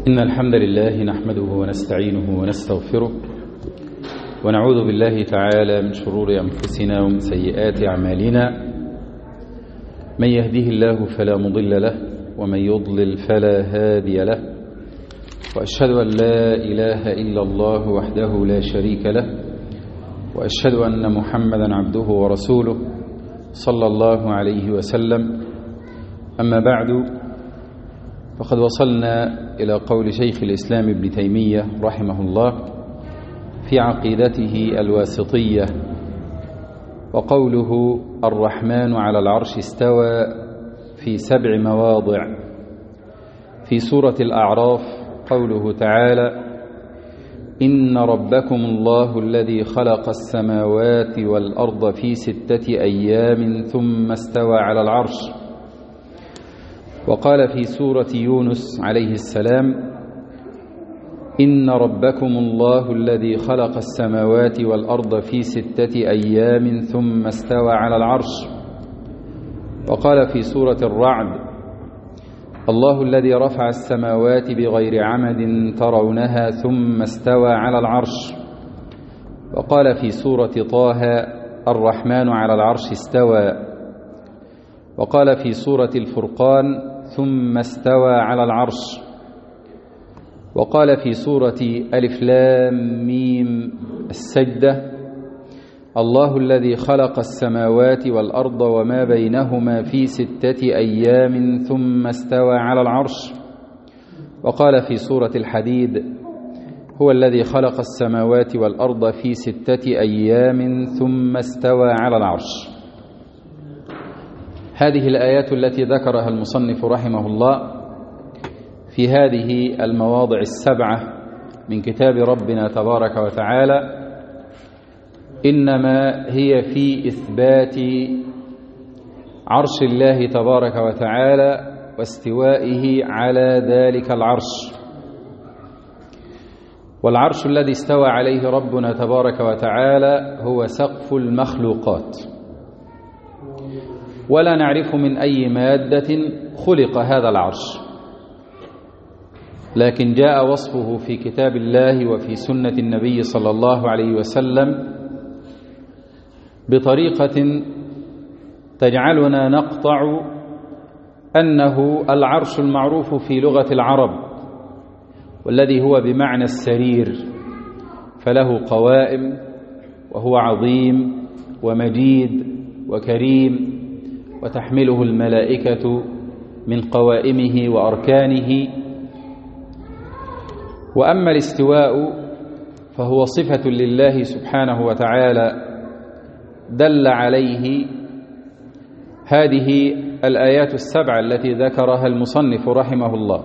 إن الحمد لله نحمده ونستعينه ونستغفره ونعوذ بالله تعالى من شرور أنفسنا ومن سيئات أعمالنا. من يهده الله فلا مضل له ومن يضلل فلا هادي له، وأشهد أن لا إله إلا الله وحده لا شريك له، وأشهد أن محمدا عبده ورسوله صلى الله عليه وسلم. أما بعد، فقد وصلنا إلى قول شيخ الإسلام ابن تيمية رحمه الله في عقيدته الواسطية، وقوله الرحمن على العرش استوى في 7 مواضع. في سورة الأعراف قوله تعالى: إن ربكم الله الذي خلق السماوات والأرض في 6 أيام ثم استوى على العرش. وقال في سورة يونس عليه السلام: إن ربكم الله الذي خلق السماوات والأرض في 6 أيام ثم استوى على العرش. وقال في سورة الرعد: الله الذي رفع السماوات بغير عمد ترونها ثم استوى على العرش. وقال في سورة طه: الرحمن على العرش استوى. وقال في سورة الفرقان: ثم استوى على العرش. وقال في سورة ألف لام ميم السجدة: الله الذي خلق السماوات والأرض وما بينهما في 6 أيام ثم استوى على العرش. وقال في سورة الحديد: هو الذي خلق السماوات والأرض في 6 أيام ثم استوى على العرش. هذه الآيات التي ذكرها المصنف رحمه الله في هذه المواضع 7 من كتاب ربنا تبارك وتعالى إنما هي في إثبات عرش الله تبارك وتعالى واستوائه على ذلك العرش. والعرش الذي استوى عليه ربنا تبارك وتعالى هو سقف المخلوقات، ولا نعرف من أي مادة خلق هذا العرش، لكن جاء وصفه في كتاب الله وفي سنة النبي صلى الله عليه وسلم بطريقة تجعلنا نقطع أنه العرش المعروف في لغة العرب، والذي هو بمعنى السرير، فله قوائم وهو عظيم ومجيد وكريم، وتحمله الملائكة من قوائمه وأركانه. وأما الاستواء فهو صفة لله سبحانه وتعالى دل عليه هذه الآيات 7 التي ذكرها المصنف رحمه الله.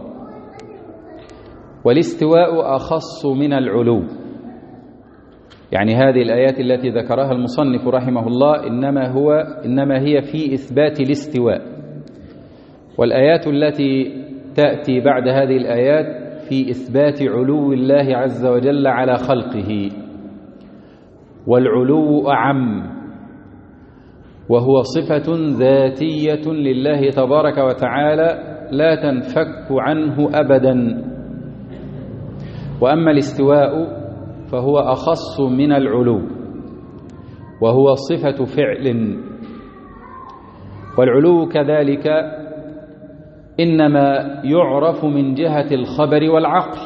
والاستواء أخص من العلو، يعني هذه الآيات التي ذكرها المصنف رحمه الله إنما هي في إثبات الاستواء، والآيات التي تأتي بعد هذه الآيات في إثبات علو الله عز وجل على خلقه. والعلو أعم، وهو صفة ذاتية لله تبارك وتعالى لا تنفك عنه أبدا. وأما الاستواء فهو أخص من العلو، وهو صفة فعل. والعلو كذلك إنما يعرف من جهة الخبر والعقل،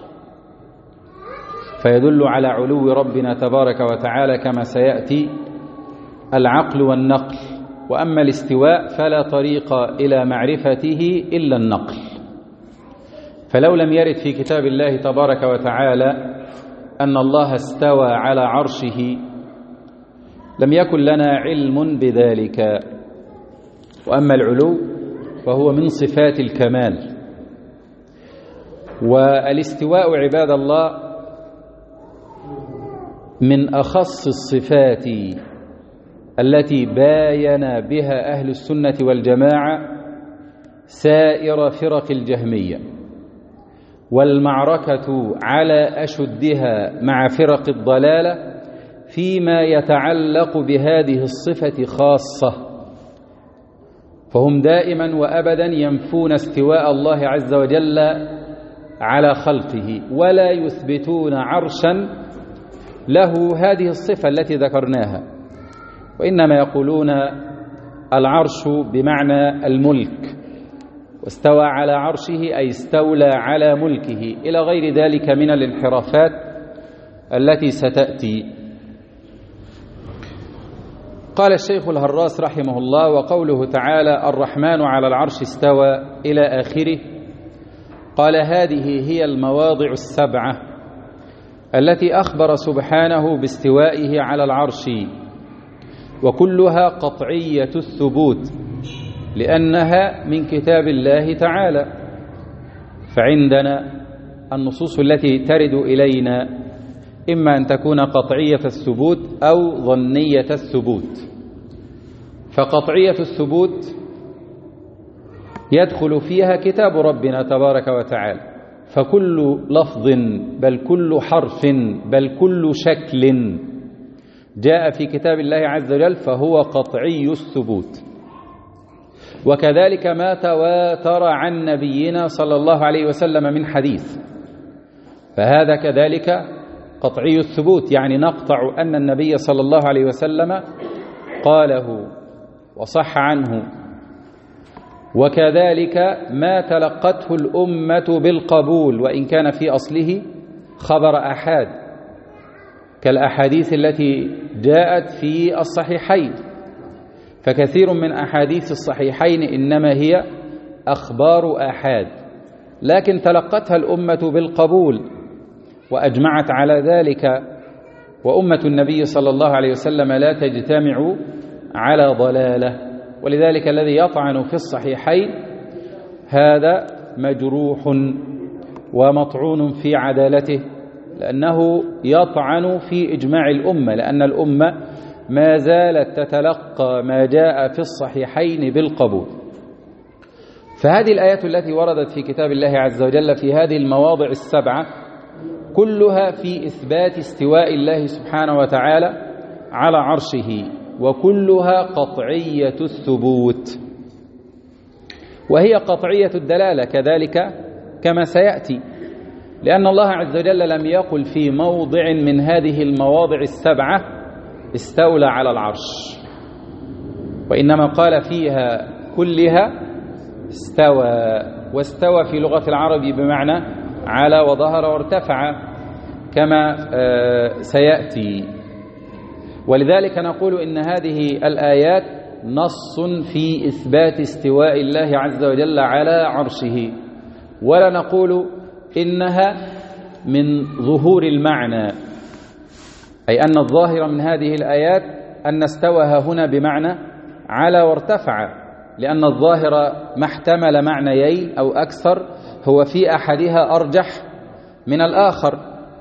فيدل على علو ربنا تبارك وتعالى كما سيأتي العقل والنقل. وأما الاستواء فلا طريق إلى معرفته إلا النقل. فلو لم يرد في كتاب الله تبارك وتعالى أن الله استوى على عرشه لم يكن لنا علم بذلك. وأما العلو فهو من صفات الكمال. والاستواء عباد الله من أخص الصفات التي باين بها أهل السنة والجماعة سائر فرق الجهمية، والمعركة على أشدها مع فرق الضلالة فيما يتعلق بهذه الصفة خاصة. فهم دائما وأبدا ينفون استواء الله عز وجل على خلقه، ولا يثبتون عرشا له هذه الصفة التي ذكرناها، وإنما يقولون العرش بمعنى الملك، واستوى على عرشه أي استولى على ملكه، إلى غير ذلك من الانحرافات التي ستأتي. قال الشيخ الهراس رحمه الله: وقوله تعالى الرحمن على العرش استوى إلى آخره، قال هذه هي المواضع السبعة التي أخبر سبحانه باستوائه على العرش، وكلها قطعية الثبوت لأنها من كتاب الله تعالى. فعندنا النصوص التي ترد إلينا إما أن تكون قطعية الثبوت أو ظنية الثبوت. فقطعية الثبوت يدخل فيها كتاب ربنا تبارك وتعالى، فكل لفظ بل كل حرف بل كل شكل جاء في كتاب الله عز وجل فهو قطعي الثبوت. وكذلك ما تواتر عن نبينا صلى الله عليه وسلم من حديث، فهذا كذلك قطعي الثبوت، يعني نقطع أن النبي صلى الله عليه وسلم قاله وصح عنه. وكذلك ما تلقته الأمة بالقبول وإن كان في أصله خبر أحاد، كالأحاديث التي جاءت في الصحيحين، فكثير من أحاديث الصحيحين إنما هي أخبار آحاد، لكن تلقتها الأمة بالقبول وأجمعت على ذلك، وأمة النبي صلى الله عليه وسلم لا تجتمع على ضلالة. ولذلك الذي يطعن في الصحيحين هذا مجروح ومطعون في عدالته، لأنه يطعن في إجماع الأمة، لأن الأمة ما زالت تتلقى ما جاء في الصحيحين بالقبول. فهذه الآيات التي وردت في كتاب الله عز وجل في هذه المواضع السبعة كلها في إثبات استواء الله سبحانه وتعالى على عرشه، وكلها قطعية الثبوت، وهي قطعية الدلالة كذلك كما سيأتي، لأن الله عز وجل لم يقل في موضع من هذه المواضع السبعة استولى على العرش، وإنما قال فيها كلها استوى. واستوى في لغة العرب بمعنى على وظهر وارتفع كما سيأتي. ولذلك نقول إن هذه الآيات نص في إثبات استواء الله عز وجل على عرشه، ولا نقول إنها من ظهور المعنى، أي أن الظاهر من هذه الآيات أن استوى هنا بمعنى على وارتفع، لأن الظاهر ما احتمل معنيين أو أكثر هو في أحدها أرجح من الآخر.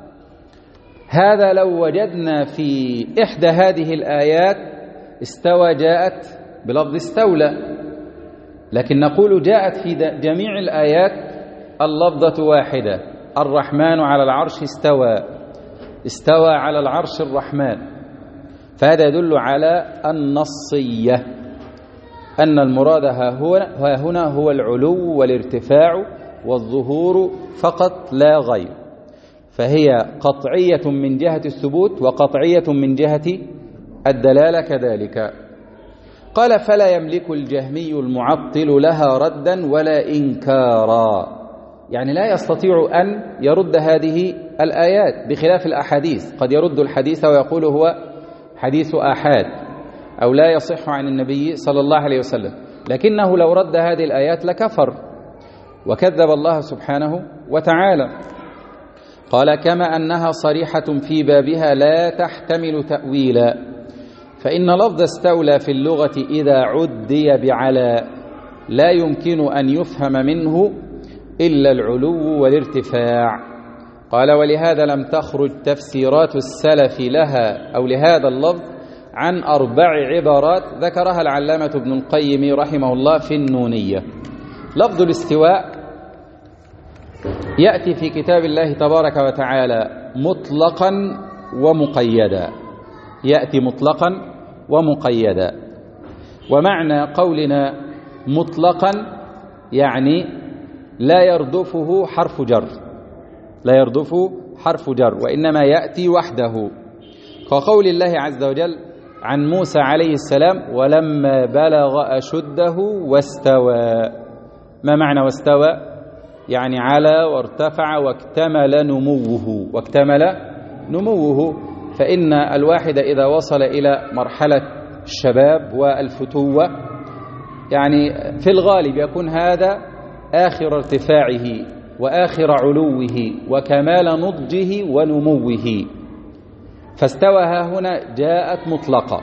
هذا لو وجدنا في إحدى هذه الآيات استوى جاءت بلفظ استولى، لكن نقول جاءت في جميع الآيات اللفظة واحدة: الرحمن على العرش استوى، استوى على العرش الرحمن. فهذا يدل على النصية، أن المراد ها هنا هو العلو والارتفاع والظهور فقط لا غير، فهي قطعية من جهة الثبوت وقطعية من جهة الدلالة كذلك. قال: فلا يملك الجهمي المعطل لها ردا ولا إنكارا، يعني لا يستطيع أن يرد هذه الآيات بخلاف الأحاديث، قد يرد الحديث ويقول هو حديث آحاد أو لا يصح عن النبي صلى الله عليه وسلم، لكنه لو رد هذه الآيات لكفر وكذب الله سبحانه وتعالى. قال: كما أنها صريحة في بابها لا تحتمل تأويلا، فإن لفظ استولى في اللغة إذا عدي بعلى لا يمكن أن يفهم منه إلا العلو والارتفاع. قال: ولهذا لم تخرج تفسيرات السلف لها أو لهذا اللفظ عن 4 عبارات ذكرها العلامة ابن القيم رحمه الله في النونية. لفظ الاستواء يأتي في كتاب الله تبارك وتعالى مطلقا ومقيدا، يأتي مطلقا ومقيدا. ومعنى قولنا مطلقا يعني لا يردفه حرف جر، لا يردف حرف جر، وإنما يأتي وحده، كقول الله عز وجل عن موسى عليه السلام: ولما بلغ أشده واستوى. ما معنى واستوى؟ يعني على وارتفع واكتمل نموه. فإن الواحد إذا وصل إلى مرحلة الشباب والفتوة، يعني في الغالب يكون هذا آخر ارتفاعه وآخر علوه وكمال نضجه ونموه. فاستوى ها هنا جاءت مطلقة،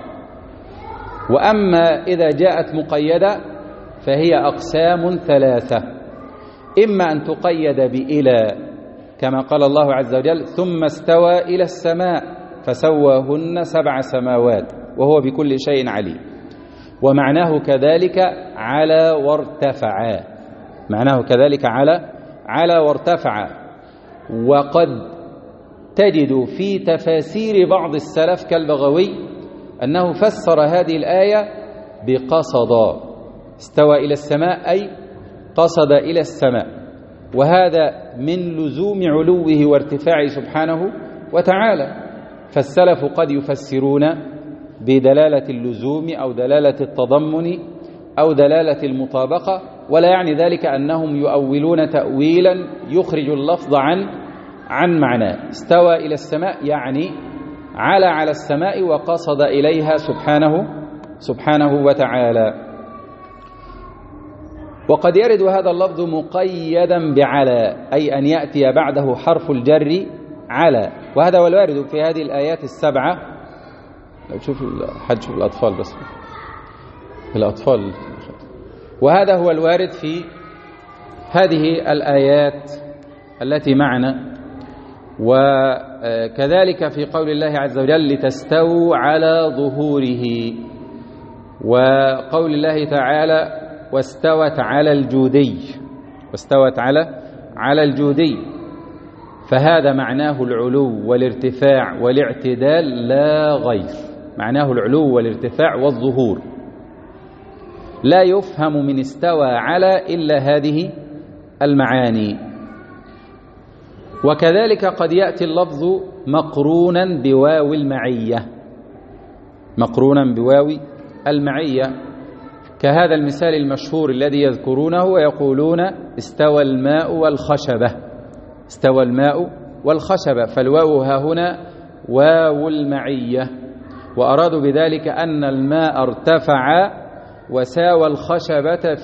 وأما إذا جاءت مقيدة فهي أقسام ثلاثة: إما أن تقيد بإلى كما قال الله عز وجل: ثم استوى إلى السماء فسواهن 7 سماوات وهو بكل شيء عليم، ومعناه كذلك على وارتفع، معناه كذلك على وارتفع. وقد تجد في تفاسير بعض السلف كالبغوي أنه فسر هذه الآية بقصد، استوى إلى السماء أي قصد إلى السماء، وهذا من لزوم علوه وارتفاعه سبحانه وتعالى. فالسلف قد يفسرون بدلالة اللزوم أو دلالة التضمن أو دلالة المطابقة، ولا يعني ذلك أنهم يؤولون تأويلا يخرج اللفظ عن معناه. استوى إلى السماء يعني على السماء وقصد إليها سبحانه وتعالى. وقد يرد هذا اللفظ مقيدا بعلى، أي أن يأتي بعده حرف الجر على، وهذا هو الوارد في هذه الآيات ال7. لو تشوف حد شوف الأطفال، بس الأطفال، وهذا هو الوارد في هذه الآيات التي معنا. وكذلك في قول الله عز وجل: لتستووا على ظهوره، وقول الله تعالى: واستوت على الجودي، فهذا معناه العلو والارتفاع والاعتدال لا غير، معناه العلو والارتفاع والظهور، لا يفهم من استوى على إلا هذه المعاني. وكذلك قد يأتي اللفظ مقرونا بواو المعية، كهذا المثال المشهور الذي يذكرونه ويقولون: استوى الماء والخشبة، فالواو ها هنا واو المعية، وأرادوا بذلك أن الماء ارتفع وساوى الخشبة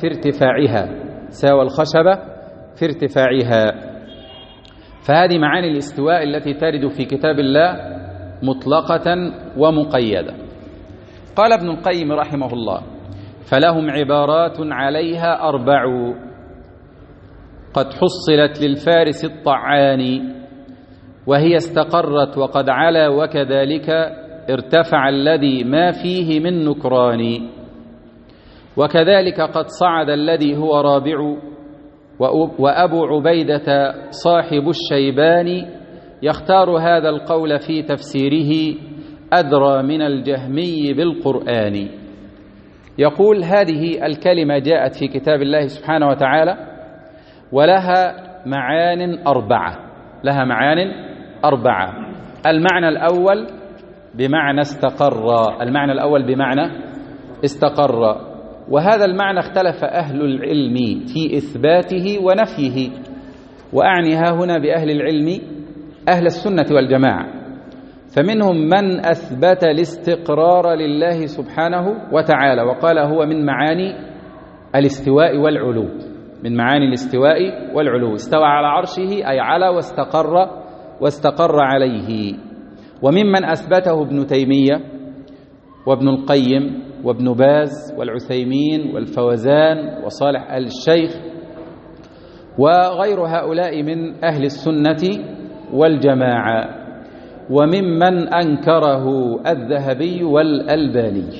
في ارتفاعها، فهذه معاني الاستواء التي ترد في كتاب الله مطلقة ومقيدة. قال ابن القيم رحمه الله: فلهم عبارات عليها 4 قد حصلت للفارس الطعان، وهي استقرت وقد علا، وكذلك ارتفع الذي ما فيه من نكران، وكذلك قد صعد الذي هو رابع، وأبو عبيدة صاحب الشيبان يختار هذا القول في تفسيره أدرى من الجهمي بالقرآن. يقول: هذه الكلمة جاءت في كتاب الله سبحانه وتعالى ولها معان 4. المعنى الأول بمعنى استقر، وهذا المعنى اختلف أهل العلم في إثباته ونفيه، وأعني ها هنا بأهل العلم أهل السنة والجماعة، فمنهم من أثبت الاستقرار لله سبحانه وتعالى وقال هو من معاني الاستواء والعلو، استوى على عرشه أي على واستقر عليه. وممن أثبته ابن تيمية وابن القيم وابن باز والعثيمين والفوزان وصالح آل الشيخ وغير هؤلاء من أهل السنة والجماعة، وممن أنكره الذهبي والألباني،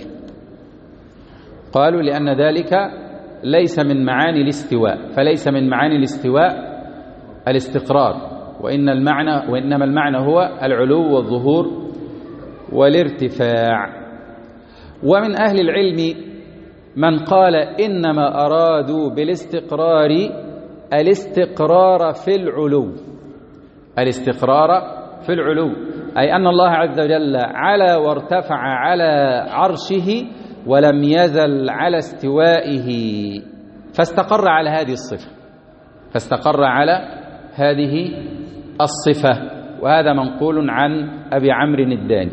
قالوا لأن ذلك ليس من معاني الاستواء، فليس من معاني الاستواء الاستقرار، وإنما المعنى هو العلو والظهور والارتفاع. ومن أهل العلم من قال إنما أرادوا بالاستقرار الاستقرار في العلو، الاستقرار في العلو، أي أن الله عز وجل علا وارتفع على عرشه ولم يزل على استوائه، فاستقر على هذه الصفة، فاستقر على هذه الصفة. وهذا منقول عن أبي عمرو الداني.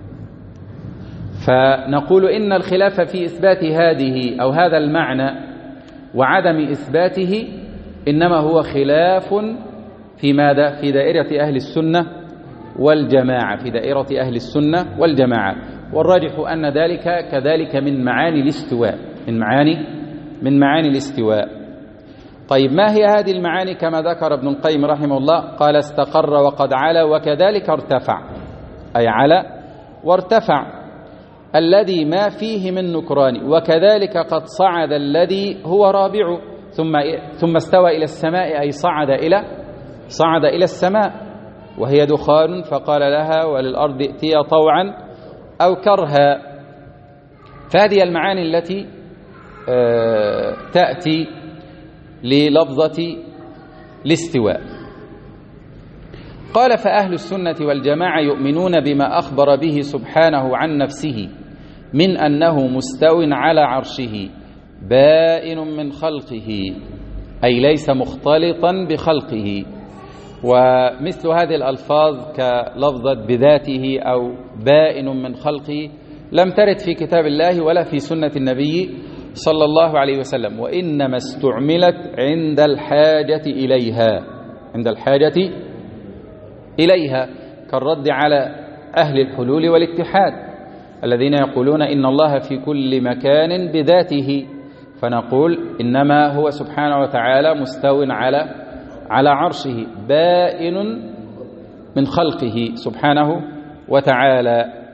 فنقول إن الخلاف في إثبات هذه أو هذا المعنى وعدم إثباته إنما هو خلاف في ماذا؟ في دائرة أهل السنة والجماعة، في دائرة أهل السنة والجماعة. والراجح أن ذلك كذلك من معاني الاستواء، من معاني الاستواء. طيب ما هي هذه المعاني كما ذكر ابن القيم رحمه الله؟ قال استقر وقد علا وكذلك ارتفع، أي علا وارتفع الذي ما فيه من نكران، وكذلك قد صعد الذي هو رابع، ثم استوى إلى السماء، أي صعد إلى السماء وهي دخان، فقال لها وللأرض ائتيا طوعا أو كرها. فهذه المعاني التي تأتي للفظة الاستواء. قال فأهل السنة والجماعة يؤمنون بما أخبر به سبحانه عن نفسه من أنه مستو على عرشه بائن من خلقه، أي ليس مختلطا بخلقه. ومثل هذه الألفاظ كلفظة بذاته أو بائن من خلقه لم ترد في كتاب الله ولا في سنة النبي صلى الله عليه وسلم، وإنما استعملت عند الحاجة إليها كالرد على أهل الحلول والاتحاد الذين يقولون إن الله في كل مكان بذاته، فنقول إنما هو سبحانه وتعالى مستو على عرشه بائن من خلقه سبحانه وتعالى.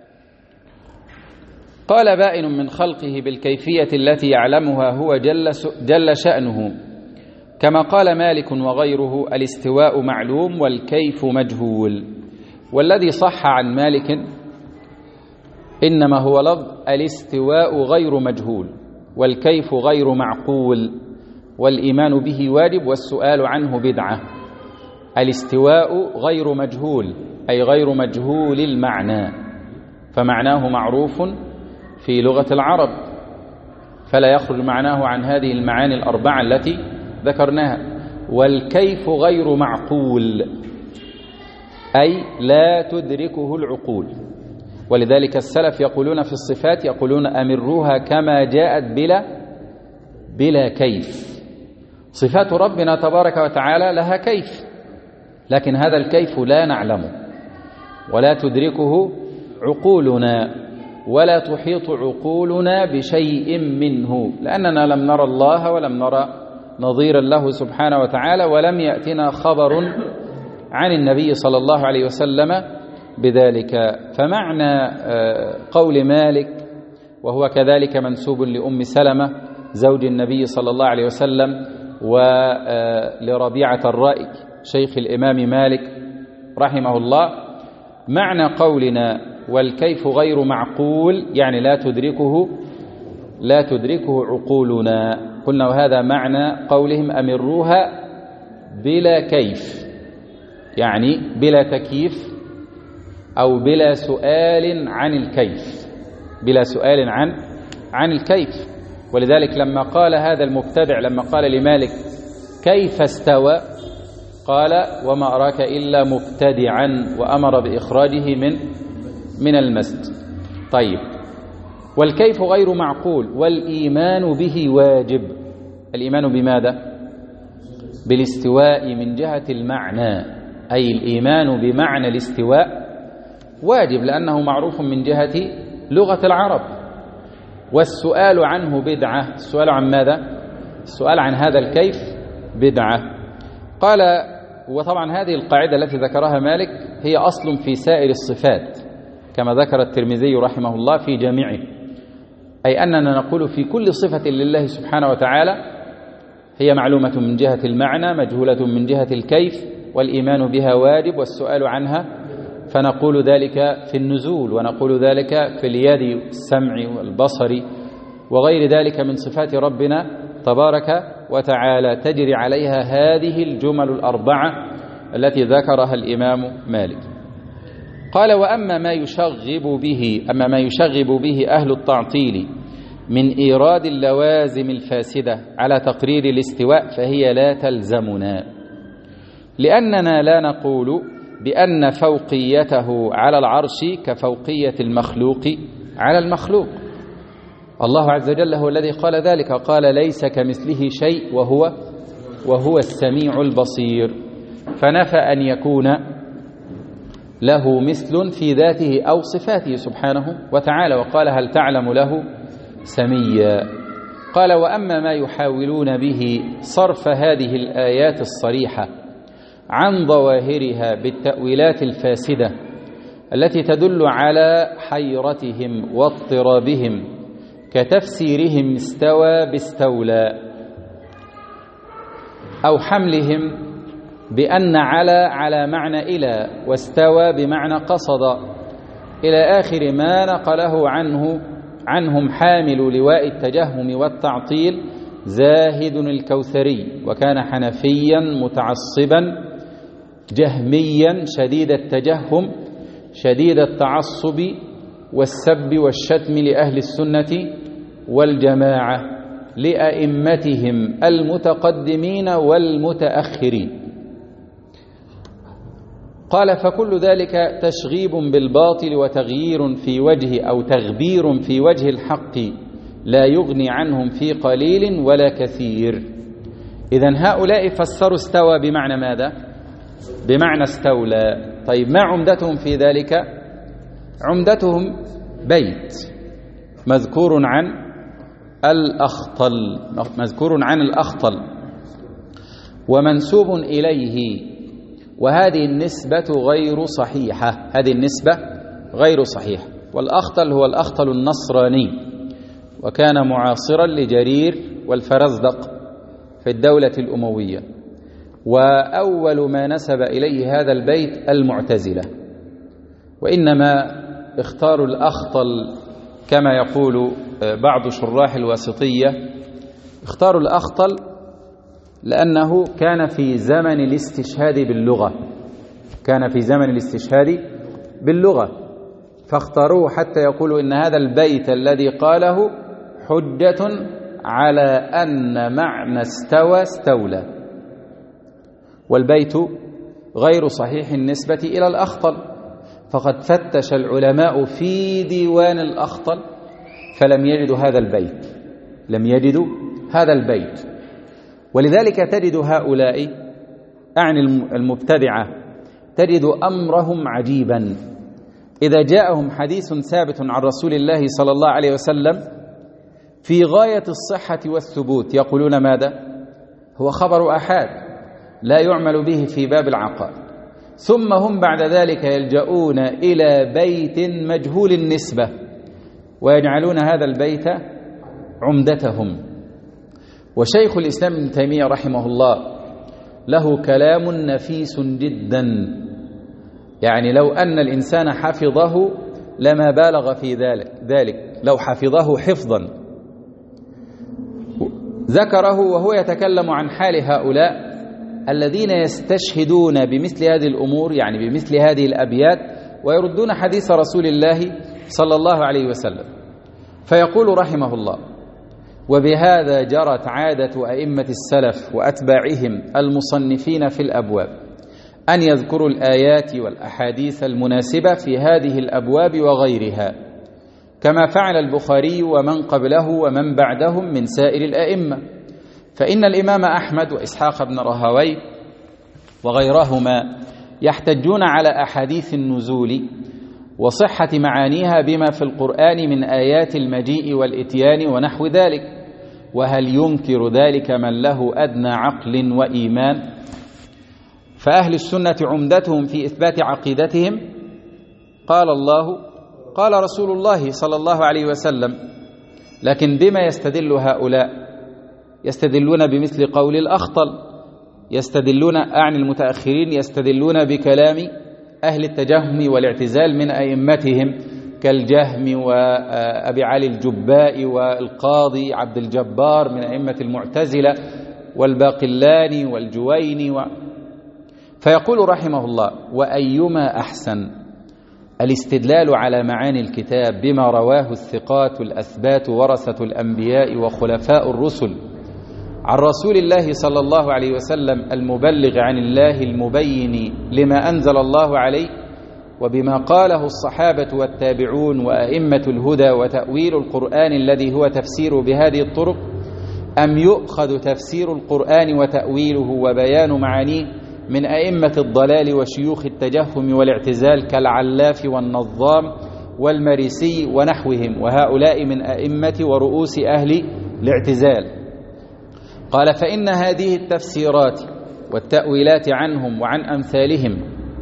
قال بائن من خلقه بالكيفية التي يعلمها هو جل شأنه، كما قال مالك وغيره الاستواء معلوم والكيف مجهول. والذي صح عن مالك إنما هو لفظ الاستواء غير مجهول والكيف غير معقول والإيمان به واجب والسؤال عنه بدعة. الاستواء غير مجهول أي غير مجهول المعنى، فمعناه معروف في لغة العرب، فلا يخرج معناه عن هذه المعاني الأربعة التي ذكرناها. والكيف غير معقول أي لا تدركه العقول، ولذلك السلف يقولون في الصفات يقولون أمروها كما جاءت بلا كيف. صفات ربنا تبارك وتعالى لها كيف، لكن هذا الكيف لا نعلمه ولا تدركه عقولنا ولا تحيط عقولنا بشيء منه، لأننا لم نرى الله ولم نرى نظيرا له سبحانه وتعالى، ولم يأتنا خبر عن النبي صلى الله عليه وسلم بذلك. فمعنى قول مالك، وهو كذلك منسوب لأم سلمة زوج النبي صلى الله عليه وسلم ولربيعة الرأي شيخ الإمام مالك رحمه الله، معنى قولنا والكيف غير معقول يعني لا تدركه عقولنا. قلنا وهذا معنى قولهم أمروها بلا كيف، يعني بلا تكييف أو بلا سؤال عن الكيف، بلا سؤال عن الكيف. ولذلك لما قال هذا المبتدع لما قال لمالك كيف استوى قال وما أراك إلا مبتدعا، وأمر بإخراجه من المسجد. طيب، والكيف غير معقول والإيمان به واجب. الإيمان بماذا؟ بالاستواء من جهة المعنى، أي الإيمان بمعنى الاستواء واجب لأنه معروف من جهة لغة العرب. والسؤال عنه بدعة. السؤال عن ماذا؟ السؤال عن هذا الكيف بدعة. قال وطبعا هذه القاعدة التي ذكرها مالك هي أصل في سائر الصفات كما ذكر الترمذي رحمه الله في جامعه، أي أننا نقول في كل صفة لله سبحانه وتعالى هي معلومة من جهة المعنى مجهولة من جهة الكيف، والإيمان بها واجب والسؤال عنها، فنقول ذلك في النزول ونقول ذلك في اليد والسمع والبصر وغير ذلك من صفات ربنا تبارك وتعالى، تجري عليها هذه الجمل الأربعة التي ذكرها الإمام مالك. قال: وأما ما يشغب به أهل التعطيل من إيراد اللوازم الفاسدة على تقرير الاستواء فهي لا تلزمنا، لأننا لا نقول بأن فوقيته على العرش كفوقية المخلوق على المخلوق. الله عز وجل هو الذي قال ذلك، قال: ليس كمثله شيء وهو السميع البصير، فنفى أن يكون له مثل في ذاته أو صفاته سبحانه وتعالى، وقال: هل تعلم له سميا. قال: وأما ما يحاولون به صرف هذه الآيات الصريحة عن ظواهرها بالتأويلات الفاسدة التي تدل على حيرتهم واضطرابهم، كتفسيرهم استوى باستولى، أو حملهم بأن على معنى إلى، واستوى بمعنى قصد، إلى آخر ما نقله عنهم حامل لواء التجهم والتعطيل زاهد الكوثري، وكان حنفيا متعصبا جهميا شديد التجهم شديد التعصب والسب والشتم لأهل السنة والجماعة لأئمتهم المتقدمين والمتأخرين. قال: فكل ذلك تشغيب بالباطل وتغيير في وجه أو تغبير في وجه الحق لا يغني عنهم في قليل ولا كثير. إذن هؤلاء فسروا استوى بمعنى ماذا؟ بمعنى استولى. طيب، ما عمدتهم في ذلك؟ عمدتهم بيت مذكور عن الأخطل ومنسوب إليه، وهذه النسبة غير صحيحة. والأخطل هو الأخطل النصراني، وكان معاصرا لجرير والفرزدق في الدولة الأموية. وأول ما نسب إليه هذا البيت المعتزلة، وإنما اختاروا الأخطل كما يقول بعض شراح الواسطية، اختاروا الأخطل لأنه كان في زمن الاستشهاد باللغة، فاختاروه حتى يقولوا إن هذا البيت الذي قاله حجة على أن معنى استولى، والبيت غير صحيح النسبة إلى الأخطل. فقد فتش العلماء في ديوان الأخطل فلم يجدوا هذا البيت. ولذلك تجد هؤلاء أعني المبتدعة تجد أمرهم عجيبا. إذا جاءهم حديث ثابت عن رسول الله صلى الله عليه وسلم في غاية الصحة والثبوت يقولون ماذا؟ هو خبر أحاد لا يعمل به في باب العقائد، ثم هم بعد ذلك يلجؤون إلى بيت مجهول النسبة ويجعلون هذا البيت عمدتهم. وشيخ الإسلام ابن تيمية رحمه الله له كلام نفيس جدا، يعني لو أن الإنسان حفظه لما بالغ في ذلك لو حفظه حفظا. ذكره وهو يتكلم عن حال هؤلاء الذين يستشهدون بمثل هذه الأمور، يعني بمثل هذه الأبيات، ويردون حديث رسول الله صلى الله عليه وسلم. فيقول رحمه الله: وبهذا جرت عادة أئمة السلف وأتباعهم المصنفين في الأبواب أن يذكروا الآيات والأحاديث المناسبة في هذه الأبواب وغيرها، كما فعل البخاري ومن قبله ومن بعدهم من سائر الأئمة. فإن الإمام أحمد وإسحاق بن راهويه وغيرهما يحتجون على أحاديث النزول وصحة معانيها بما في القرآن من آيات المجيء والإتيان ونحو ذلك، وهل ينكر ذلك من له أدنى عقل وإيمان؟ فأهل السنة عمدتهم في إثبات عقيدتهم قال الله قال رسول الله صلى الله عليه وسلم. لكن بما يستدل هؤلاء؟ يستدلون بمثل قول الأخطل، يستدلون أعني المتأخرين يستدلون بكلام أهل التجهم والاعتزال من أئمتهم كالجهم وأبي علي الجبائي والقاضي عبد الجبار من أئمة المعتزلة والباقلاني والجويني فيقول رحمه الله: وأيما أحسن الاستدلال على معاني الكتاب بما رواه الثقات الأثبات ورثة الأنبياء وخلفاء الرسل عن رسول الله صلى الله عليه وسلم المبلغ عن الله المبين لما أنزل الله عليه، وبما قاله الصحابة والتابعون وأئمة الهدى، وتأويل القرآن الذي هو تفسير بهذه الطرق، أم يؤخذ تفسير القرآن وتأويله وبيان معانيه من أئمة الضلال وشيوخ التجهم والاعتزال كالعلاف والنظام والمريسي ونحوهم، وهؤلاء من أئمة ورؤوس أهل الاعتزال. قال: فإن هذه التفسيرات والتأويلات عنهم وعن أمثالهم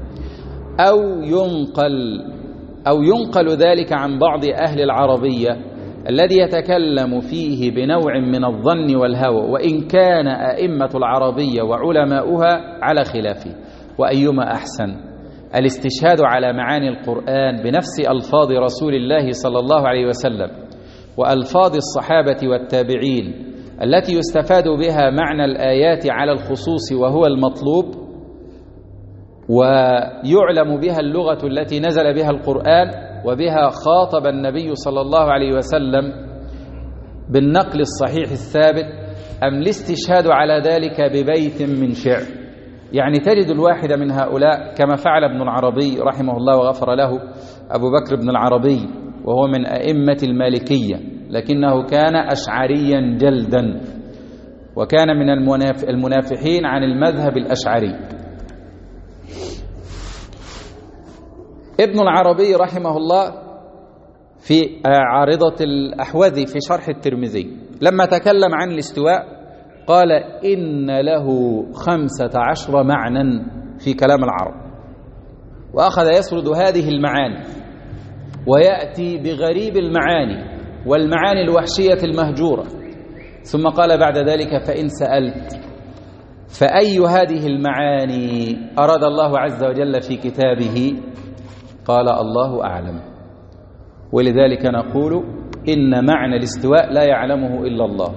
أو ينقل ذلك عن بعض أهل العربية الذي يتكلم فيه بنوع من الظن والهوى، وإن كان أئمة العربية وعلماؤها على خلافه. وأيما أحسن الاستشهاد على معاني القرآن بنفس ألفاظ رسول الله صلى الله عليه وسلم وألفاظ الصحابة والتابعين التي يستفاد بها معنى الآيات على الخصوص وهو المطلوب، ويعلم بها اللغة التي نزل بها القرآن وبها خاطب النبي صلى الله عليه وسلم بالنقل الصحيح الثابت، أم الاستشهاد على ذلك ببيت من شعر؟ يعني تجد الواحد من هؤلاء كما فعل ابن العربي رحمه الله وغفر له أبو بكر بن العربي، وهو من أئمة المالكية، لكنه كان أشعريا جلدا، وكان من المنافحين عن المذهب الأشعري. ابن العربي رحمه الله في عارضة الأحوذي في شرح الترمذي لما تكلم عن الاستواء قال: إن له 15 معنى في كلام العرب، وأخذ يسرد هذه المعاني ويأتي بغريب المعاني والمعاني الوحشية المهجورة، ثم قال بعد ذلك: فإن سألت فأي هذه المعاني أراد الله عز وجل في كتابه؟ قال: الله أعلم. ولذلك نقول إن معنى الاستواء لا يعلمه إلا الله.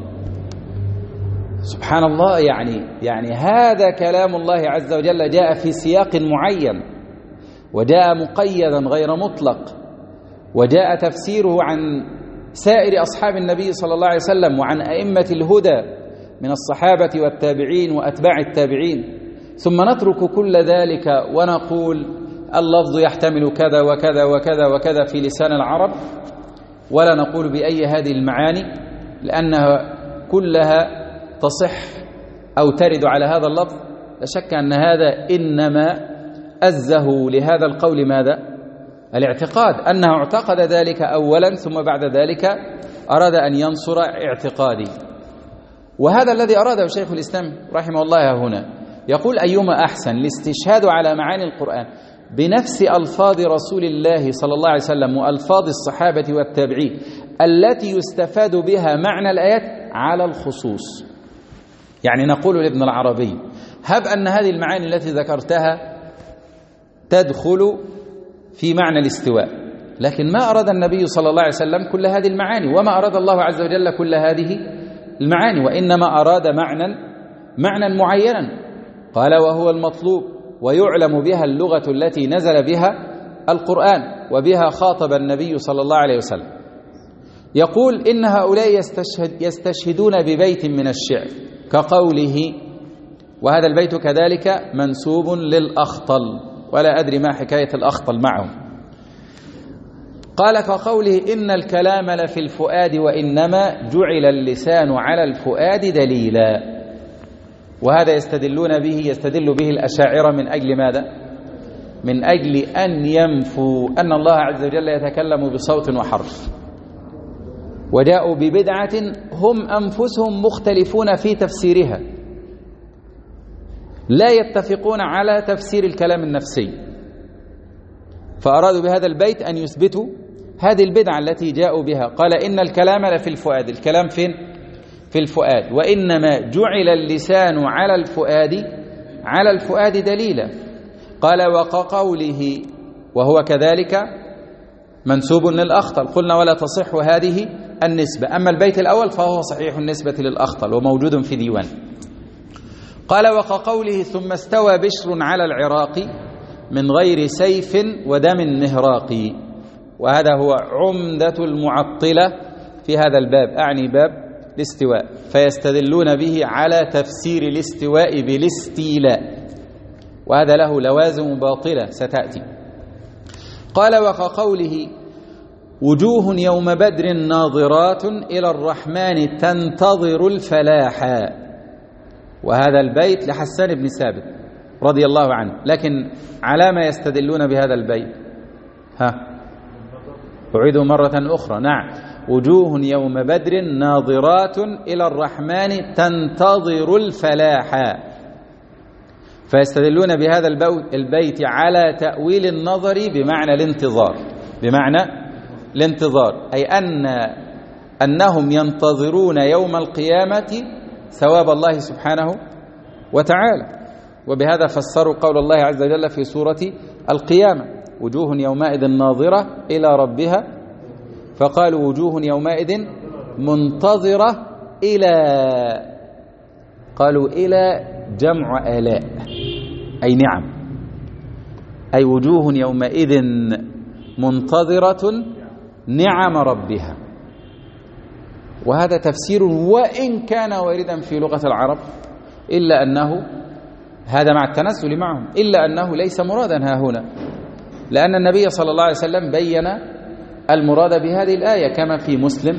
سبحان الله، يعني هذا كلام الله عز وجل جاء في سياق معين، وجاء مقيدا غير مطلق، وجاء تفسيره عن سائر أصحاب النبي صلى الله عليه وسلم وعن أئمة الهدى من الصحابة والتابعين وأتباع التابعين، ثم نترك كل ذلك ونقول اللفظ يحتمل كذا وكذا وكذا وكذا في لسان العرب، ولا نقول بأي هذه المعاني، لأنها كلها تصح أو ترد على هذا اللفظ. لا شك أن هذا إنما أزه لهذا القول ماذا؟ الاعتقاد، أنه اعتقد ذلك أولا ثم بعد ذلك أراد أن ينصر اعتقادي. وهذا الذي أراده شيخ الإسلام رحمه الله هنا، يقول: أيما أحسن الاستشهاد على معاني القرآن بنفس ألفاظ رسول الله صلى الله عليه وسلم وألفاظ الصحابة والتابعين التي يستفاد بها معنى الآيات على الخصوص. يعني نقول لابن العربي: هب أن هذه المعاني التي ذكرتها تدخل في معنى الاستواء، لكن ما أراد النبي صلى الله عليه وسلم كل هذه المعاني، وما أراد الله عز وجل كل هذه المعاني، وإنما أراد معنى معينا، قال: وهو المطلوب، ويعلم بها اللغة التي نزل بها القرآن وبها خاطب النبي صلى الله عليه وسلم. يقول: إن هؤلاء يستشهدون ببيت من الشعر كقوله، وهذا البيت كذلك منسوب للأخطل، ولا أدري ما حكاية الأخطل معه. قال: كقوله: إن الكلام لفي الفؤاد وإنما جعل اللسان على الفؤاد دليلا. وهذا يستدل به الأشاعرة من أجل ماذا؟ من أجل أن ينفوا أن الله عز وجل يتكلم بصوت وحرف، وجاءوا ببدعة هم أنفسهم مختلفون في تفسيرها، لا يتفقون على تفسير الكلام النفسي، فأرادوا بهذا البيت أن يثبتوا هذه البدعة التي جاءوا بها. قال: إن الكلام لفي الفؤاد، الكلام فين؟ في الفؤاد، وإنما جعل اللسان على الفؤاد دليلا. قال: وكقوله، وهو كذلك منسوب للأخطل. قلنا: ولا تصح هذه النسبة. أما البيت الأول فهو صحيح النسبة للأخطل وموجود في ديوان. قال: وكقوله: ثم استوى بشر على العراق من غير سيف ودم مهراق. وهذا هو عمدة المعطلة في هذا الباب، أعني باب الاستواء، فيستدلون به على تفسير الاستواء بالاستيلاء، وهذا له لوازم باطلة ستأتي. قال: وكقوله: وجوه يوم بدر ناظرات إلى الرحمن تنتظر الفلاح. وهذا البيت لحسان بن ثابت رضي الله عنه، لكن على ما يستدلون بهذا البيت؟ أعيده مرة أخرى. نعم، وجوه يوم بدر ناظرات إلى الرحمن تنتظر الفلاح، فيستدلون بهذا البيت على تأويل النظر بمعنى الانتظار، بمعنى الانتظار، أي أنهم ينتظرون يوم القيامة ثواب الله سبحانه وتعالى. وبهذا فسروا قول الله عز وجل في سورة القيامة: وجوه يومئذ ناظرة إلى ربها، فقالوا: وجوه يومئذ منتظرة إلى، قالوا إلى جمع آلاء، أي نعم، أي وجوه يومئذ منتظرة نعم ربها. وهذا تفسير وإن كان واردا في لغة العرب، إلا أنه هذا مع التنزل معهم، إلا أنه ليس مرادا ها هنا، لأن النبي صلى الله عليه وسلم بين المراد بهذه الآية كما في مسلم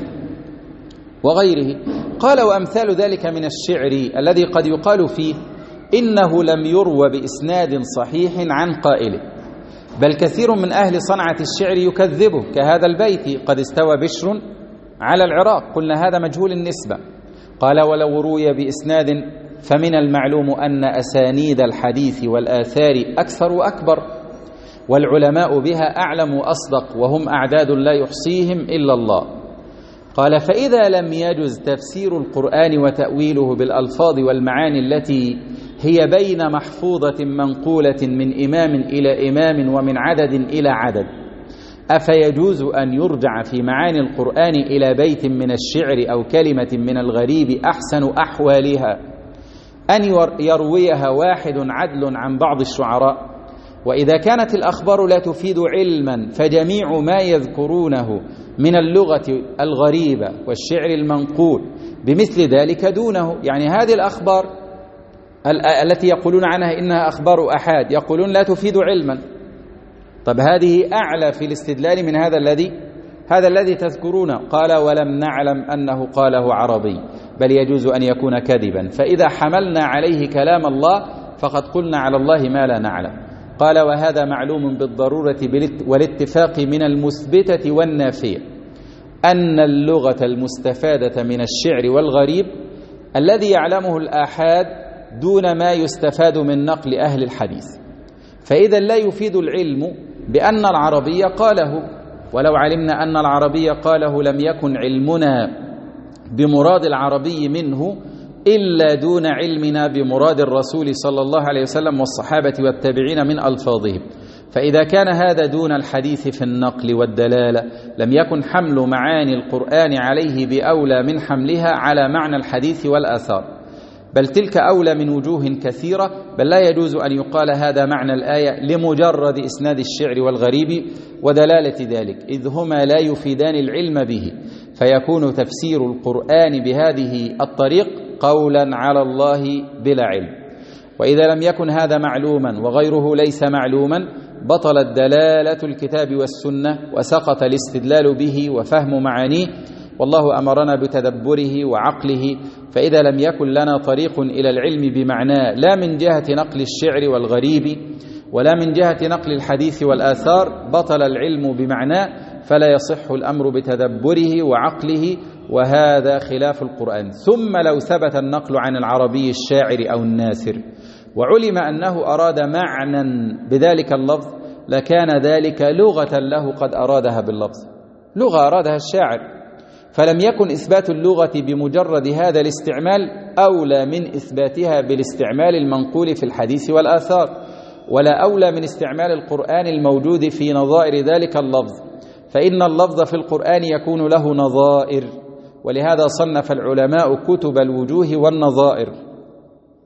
وغيره. قال: وأمثال ذلك من الشعر الذي قد يقال فيه إنه لم يروى بإسناد صحيح عن قائله، بل كثير من أهل صنعة الشعر يكذبه، كهذا البيت: قد استوى بشر على العراق. قلنا هذا مجهول النسبة. قال: ولو روي بإسناد فمن المعلوم أن أسانيد الحديث والآثار أكثر وأكبر، والعلماء بها أعلم وأصدق، وهم أعداد لا يحصيهم إلا الله. قال: فإذا لم يجز تفسير القرآن وتأويله بالألفاظ والمعاني التي هي بين محفوظة منقولة من إمام إلى إمام ومن عدد إلى عدد، أفيجوز أن يرجع في معاني القرآن إلى بيت من الشعر أو كلمة من الغريب أحسن أحوالها أن يرويها واحد عدل عن بعض الشعراء؟ وإذا كانت الأخبار لا تفيد علما، فجميع ما يذكرونه من اللغة الغريبة والشعر المنقول بمثل ذلك دونه. يعني هذه الأخبار التي يقولون عنها إنها أخبار أحاد، يقولون لا تفيد علما. طب هذه أعلى في الاستدلال من هذا الذي تذكرونه. قال: ولم نعلم أنه قاله عربي، بل يجوز أن يكون كذبا، فإذا حملنا عليه كلام الله فقد قلنا على الله ما لا نعلم. قال: وهذا معلوم بالضرورة والاتفاق من المثبتة والنافية أن اللغة المستفادة من الشعر والغريب الذي يعلمه الآحاد دون ما يستفاد من نقل أهل الحديث، فإذا لا يفيد العلم بأن العربي قاله، ولو علمنا أن العربي قاله لم يكن علمنا بمراد العربي منه إلا دون علمنا بمراد الرسول صلى الله عليه وسلم والصحابة والتابعين من ألفاظهم. فإذا كان هذا دون الحديث في النقل والدلالة، لم يكن حمل معاني القرآن عليه بأولى من حملها على معنى الحديث والآثار، بل تلك أولى من وجوه كثيرة. بل لا يجوز أن يقال هذا معنى الآية لمجرد إسناد الشعر والغريب ودلالة ذلك، إذ هما لا يفيدان العلم به، فيكون تفسير القرآن بهذه الطريق قولا على الله بلا علم. وإذا لم يكن هذا معلوما وغيره ليس معلوما، بطلت دلالة الكتاب والسنة وسقط الاستدلال به وفهم معانيه. والله أمرنا بتدبره وعقله، فإذا لم يكن لنا طريق إلى العلم بمعناه لا من جهة نقل الشعر والغريب ولا من جهة نقل الحديث والآثار، بطل العلم بمعناه، فلا يصح الأمر بتدبره وعقله، وهذا خلاف القرآن. ثم لو ثبت النقل عن العربي الشاعر أو الناثر وعلم أنه أراد معنى بذلك اللفظ، لكان ذلك لغة له قد أرادها باللفظ، لغة أرادها الشاعر، فلم يكن إثبات اللغة بمجرد هذا الاستعمال أولى من إثباتها بالاستعمال المنقول في الحديث والآثار، ولا أولى من استعمال القرآن الموجود في نظائر ذلك اللفظ، فإن اللفظ في القرآن يكون له نظائر، ولهذا صنف العلماء كتب الوجوه والنظائر.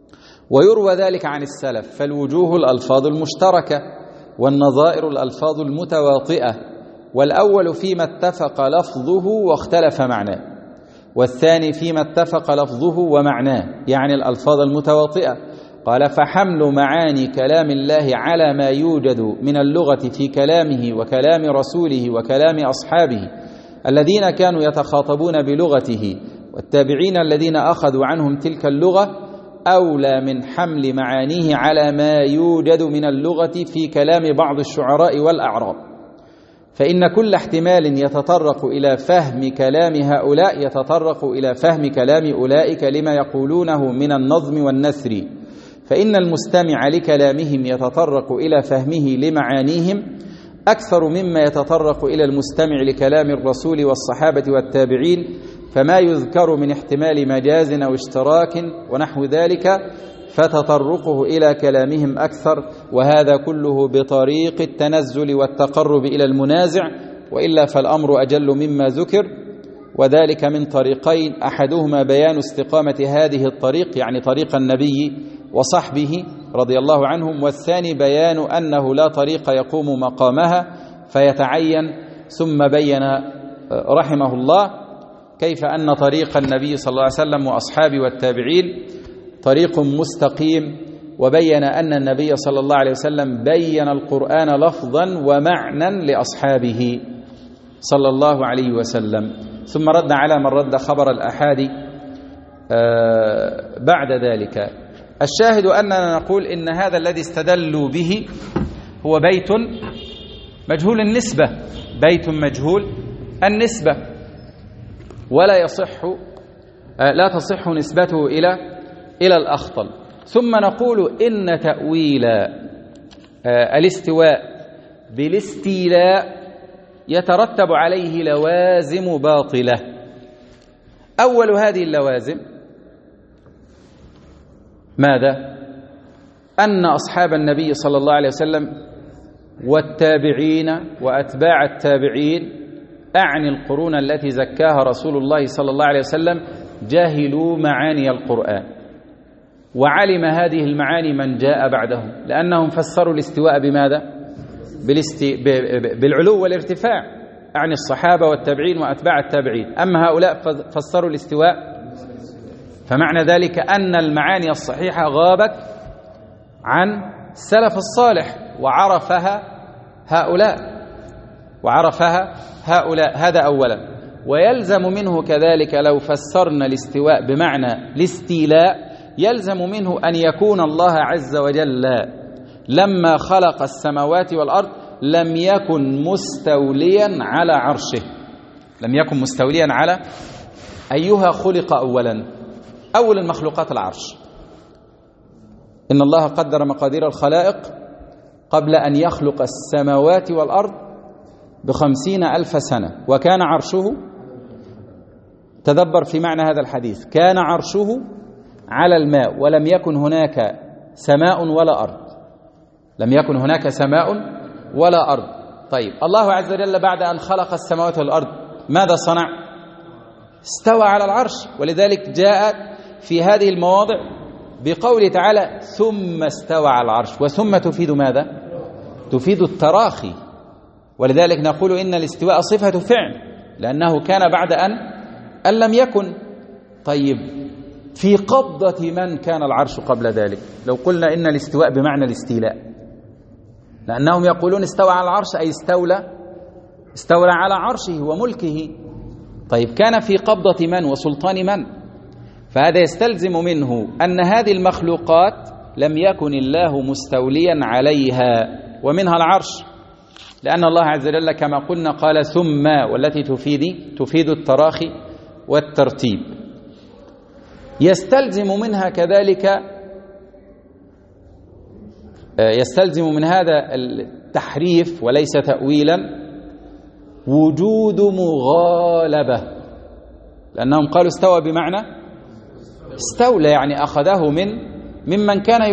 ويروى ذلك عن السلف، فالوجوه الألفاظ المشتركة، والنظائر الألفاظ المتواطئة، والأول فيما اتفق لفظه واختلف معناه، والثاني فيما اتفق لفظه ومعناه، يعني الألفاظ المتواطئة. قال: فحمل معاني كلام الله على ما يوجد من اللغة في كلامه وكلام رسوله وكلام أصحابه الذين كانوا يتخاطبون بلغته، والتابعين الذين أخذوا عنهم تلك اللغة، أولى من حمل معانيه على ما يوجد من اللغة في كلام بعض الشعراء والأعراب، فإن كل احتمال يتطرق إلى فهم كلام هؤلاء يتطرق إلى فهم كلام أولئك لما يقولونه من النظم والنثر، فإن المستمع لكلامهم يتطرق إلى فهمه لمعانيهم أكثر مما يتطرق إلى المستمع لكلام الرسول والصحابة والتابعين، فما يذكر من احتمال مجاز أو اشتراك ونحو ذلك فتطرقه إلى كلامهم أكثر، وهذا كله بطريق التنزل والتقرب إلى المنازع، وإلا فالأمر أجل مما ذكر، وذلك من طريقين: أحدهما بيان استقامة هذه الطريق، يعني طريق النبي وصحبه رضي الله عنهم، والثاني بيان أنه لا طريق يقوم مقامها فيتعين. ثم بين رحمه الله كيف أن طريق النبي صلى الله عليه وسلم وأصحابه والتابعين طريق مستقيم، وبين أن النبي صلى الله عليه وسلم بين القرآن لفظا ومعنى لأصحابه صلى الله عليه وسلم، ثم رد على من رد خبر الآحاد بعد ذلك. الشاهد أننا نقول إن هذا الذي استدلوا به هو بيت مجهول النسبة، بيت مجهول النسبة، ولا لا تصح نسبته إلى الأخطل. ثم نقول إن تأويل الاستواء بالاستيلاء يترتب عليه لوازم باطلة. أول هذه اللوازم ماذا؟ أن أصحاب النبي صلى الله عليه وسلم والتابعين وأتباع التابعين، أعني القرون التي زكاها رسول الله صلى الله عليه وسلم، جاهلوا معاني القرآن، وعلم هذه المعاني من جاء بعدهم، لأنهم فسروا الاستواء بماذا؟ بالعلو والارتفاع، أعني الصحابة والتابعين وأتباع التابعين. أما هؤلاء فسروا الاستواء، فمعنى ذلك أن المعاني الصحيحة غابت عن السلف الصالح وعرفها هؤلاء. هذا أولا. ويلزم منه كذلك لو فسرنا الاستواء بمعنى الاستيلاء، يلزم منه أن يكون الله عز وجل لما خلق السماوات والأرض لم يكن مستوليا على عرشه، لم يكن مستوليا على أيها خلق أولا؟ أول المخلوقات العرش. إن الله قدر مقادير الخلائق قبل أن يخلق السماوات والأرض ب50,000 سنة، وكان عرشه، تدبر في معنى هذا الحديث، كان عرشه على الماء، ولم يكن هناك سماء ولا أرض، لم يكن هناك سماء ولا أرض. طيب، الله عز وجل بعد أن خلق السماوات والأرض ماذا صنع؟ استوى على العرش، ولذلك جاء في هذه المواضع بقوله تعالى ثم استوى على العرش، وثم تفيد ماذا؟ تفيد التراخي، ولذلك نقول إن الاستواء صفة فعل، لأنه كان بعد أن لم يكن. طيب، في قبضة من كان العرش قبل ذلك؟ لو قلنا إن الاستواء بمعنى الاستيلاء، لأنهم يقولون استوى على العرش أي استولى على عرشه وملكه. طيب، كان في قبضة من وسلطان من؟ فهذا يستلزم منه أن هذه المخلوقات لم يكن الله مستوليا عليها، ومنها العرش، لأن الله عز وجل كما قلنا قال ثم، والتي تفيد التراخي والترتيب. يستلزم منها كذلك، يستلزم من هذا التحريف وليس تأويلا وجود مغالبة، لأنهم قالوا استوى بمعنى استولى، يعني أخذه ممن كان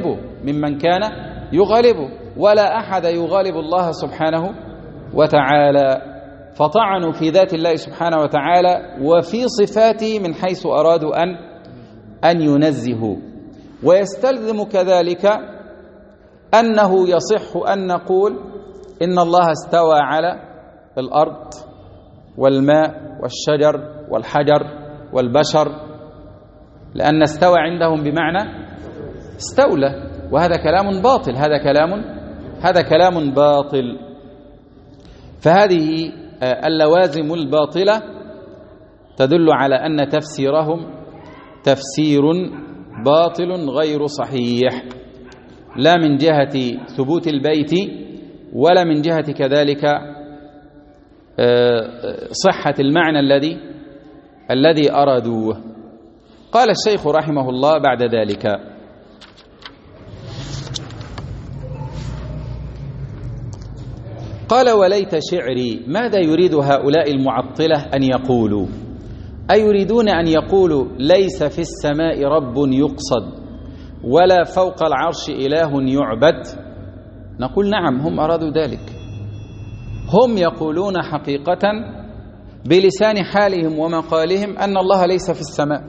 يغالبه، ولا أحد يغالب الله سبحانه وتعالى، فطعنوا في ذات الله سبحانه وتعالى وفي صفاته من حيث أرادوا أن ينزهوا. ويستلزم كذلك أنه يصح أن نقول إن الله استوى على الأرض والماء والشجر والحجر والبشر، لأن استوى عندهم بمعنى استولى، وهذا كلام باطل، هذا كلام باطل. فهذه اللوازم الباطلة تدل على أن تفسيرهم تفسير باطل غير صحيح، لا من جهة ثبوت البيت ولا من جهة كذلك صحة المعنى الذي أرادوه. قال الشيخ رحمه الله بعد ذلك: قال: وليت شعري ماذا يريد هؤلاء المعطلة أن يقولوا؟ أيريدون أن يقولوا ليس في السماء رب يقصد ولا فوق العرش إله يعبد؟ نقول نعم، هم أرادوا ذلك. هم يقولون حقيقة بلسان حالهم ومقالهم أن الله ليس في السماء،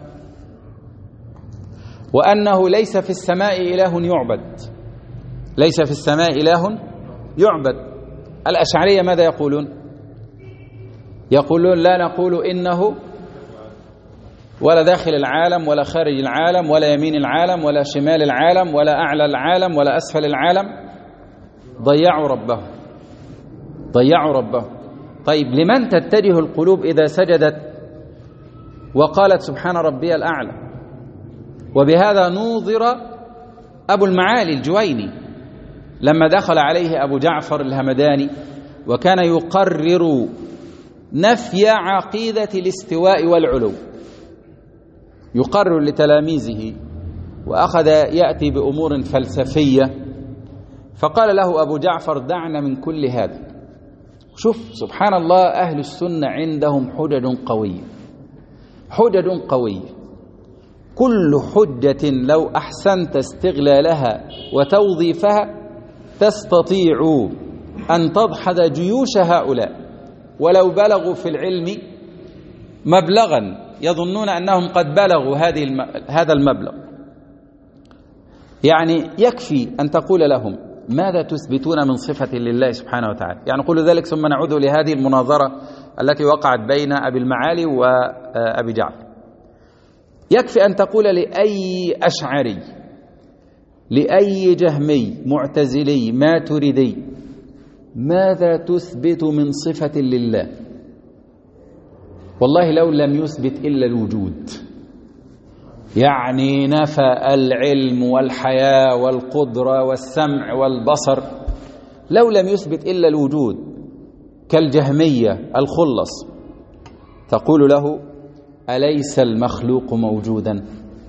وأنه ليس في السماء إله يعبد، ليس في السماء إله يعبد. الأشعرية ماذا يقولون؟ يقولون لا نقول إنه ولا داخل العالم ولا خارج العالم ولا يمين العالم ولا شمال العالم ولا أعلى العالم ولا أسفل العالم. ضيعوا ربه. طيب لمن تتجه القلوب إذا سجدت وقالت سبحان ربي الأعلى؟ وبهذا نوظر أبو المعالي الجويني لما دخل عليه أبو جعفر الهمداني وكان يقرر نفي عقيدة الاستواء والعلو، يقرر لتلاميذه، وأخذ يأتي بأمور فلسفية، فقال له أبو جعفر: دعنا من كل هذا. شوف سبحان الله، أهل السنة عندهم حجج قوية، كل حجة لو أحسنت استغلالها وتوظيفها تستطيع أن تدحض جيوش هؤلاء ولو بلغوا في العلم مبلغا يظنون أنهم قد بلغوا هذا المبلغ. يعني يكفي أن تقول لهم ماذا تثبتون من صفة لله سبحانه وتعالى، يعني نقول ذلك ثم نعود لهذه المناظرة التي وقعت بين أبي المعالي وأبي جعفر. يكفي أن تقول لأي أشعري، لأي جهمي، معتزلي، ماتريدي، ماذا تثبت من صفة لله؟ والله لو لم يثبت إلا الوجود، يعني نفى العلم والحياة والقدرة والسمع والبصر، لو لم يثبت إلا الوجود كالجهمية الخلص، تقول له أليس المخلوق موجودا؟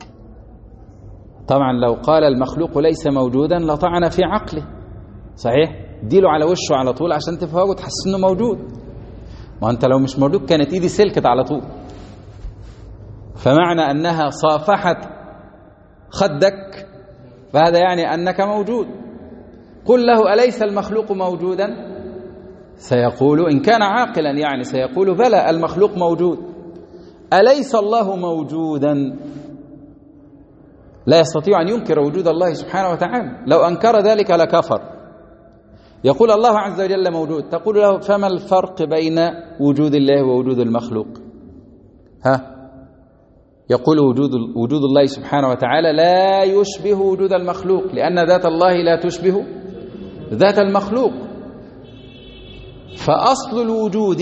طبعا لو قال المخلوق ليس موجودا لطعن في عقله، صحيح؟ ديله على وشه على طول عشان تفهمه وتحس انه موجود. ما انت لو مش موجود كانت ايدي سلكت على طول. فمعنى انها صافحت خدك فهذا يعني انك موجود. قل له أليس المخلوق موجودا؟ سيقول إن كان عاقلا يعني سيقول بلى المخلوق موجود. أليس الله موجودا؟ لا يستطيع أن ينكر وجود الله سبحانه وتعالى، لو أنكر ذلك لكفر. يقول الله عز وجل موجود، تقول له فما الفرق بين وجود الله ووجود المخلوق؟ يقول وجود الله سبحانه وتعالى لا يشبه وجود المخلوق، لأن ذات الله لا تشبه ذات المخلوق. فأصل الوجود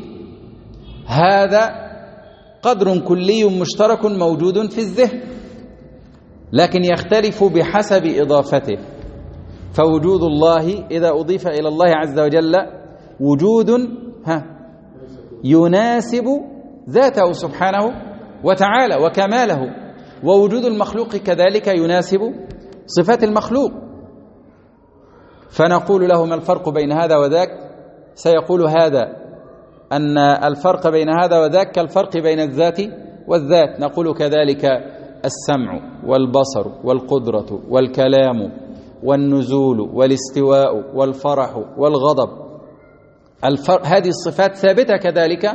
هذا قدر كلي مشترك موجود في الذهن، لكن يختلف بحسب إضافته. فوجود الله إذا أضيف إلى الله عز وجل وجود يناسب ذاته سبحانه وتعالى وكماله، ووجود المخلوق كذلك يناسب صفات المخلوق. فنقول له ما الفرق بين هذا وذاك؟ سيقول هذا أن الفرق بين هذا وذاك كالفرق بين الذات والذات. نقول كذلك السمع والبصر والقدرة والكلام والنزول والاستواء والفرح والغضب، هذه الصفات ثابتة كذلك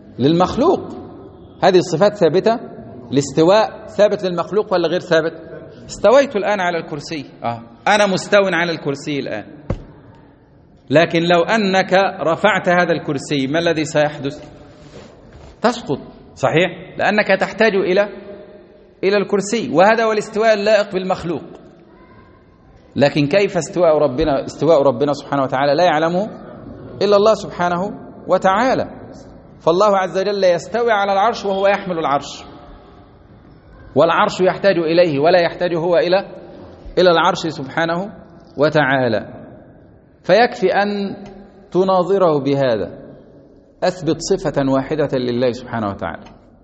للمخلوق. هذه الصفات ثابتة. الاستواء ثابت للمخلوق ولا غير ثابت؟ استويت الآن على الكرسي، أنا مستو على الكرسي الآن، لكن لو أنك رفعت هذا الكرسي ما الذي سيحدث؟ تسقط، صحيح؟ لأنك تحتاج إلى الكرسي، وهذا هو الاستواء اللائق بالمخلوق. لكن كيف استواء ربنا سبحانه وتعالى لا يعلمه إلا الله سبحانه وتعالى. فالله عز وجل يستوي على العرش وهو يحمل العرش، والعرش يحتاج إليه ولا يحتاج هو إلى العرش سبحانه وتعالى. فيكفي أن تناظره بهذا، أثبت صفة واحدة لله سبحانه وتعالى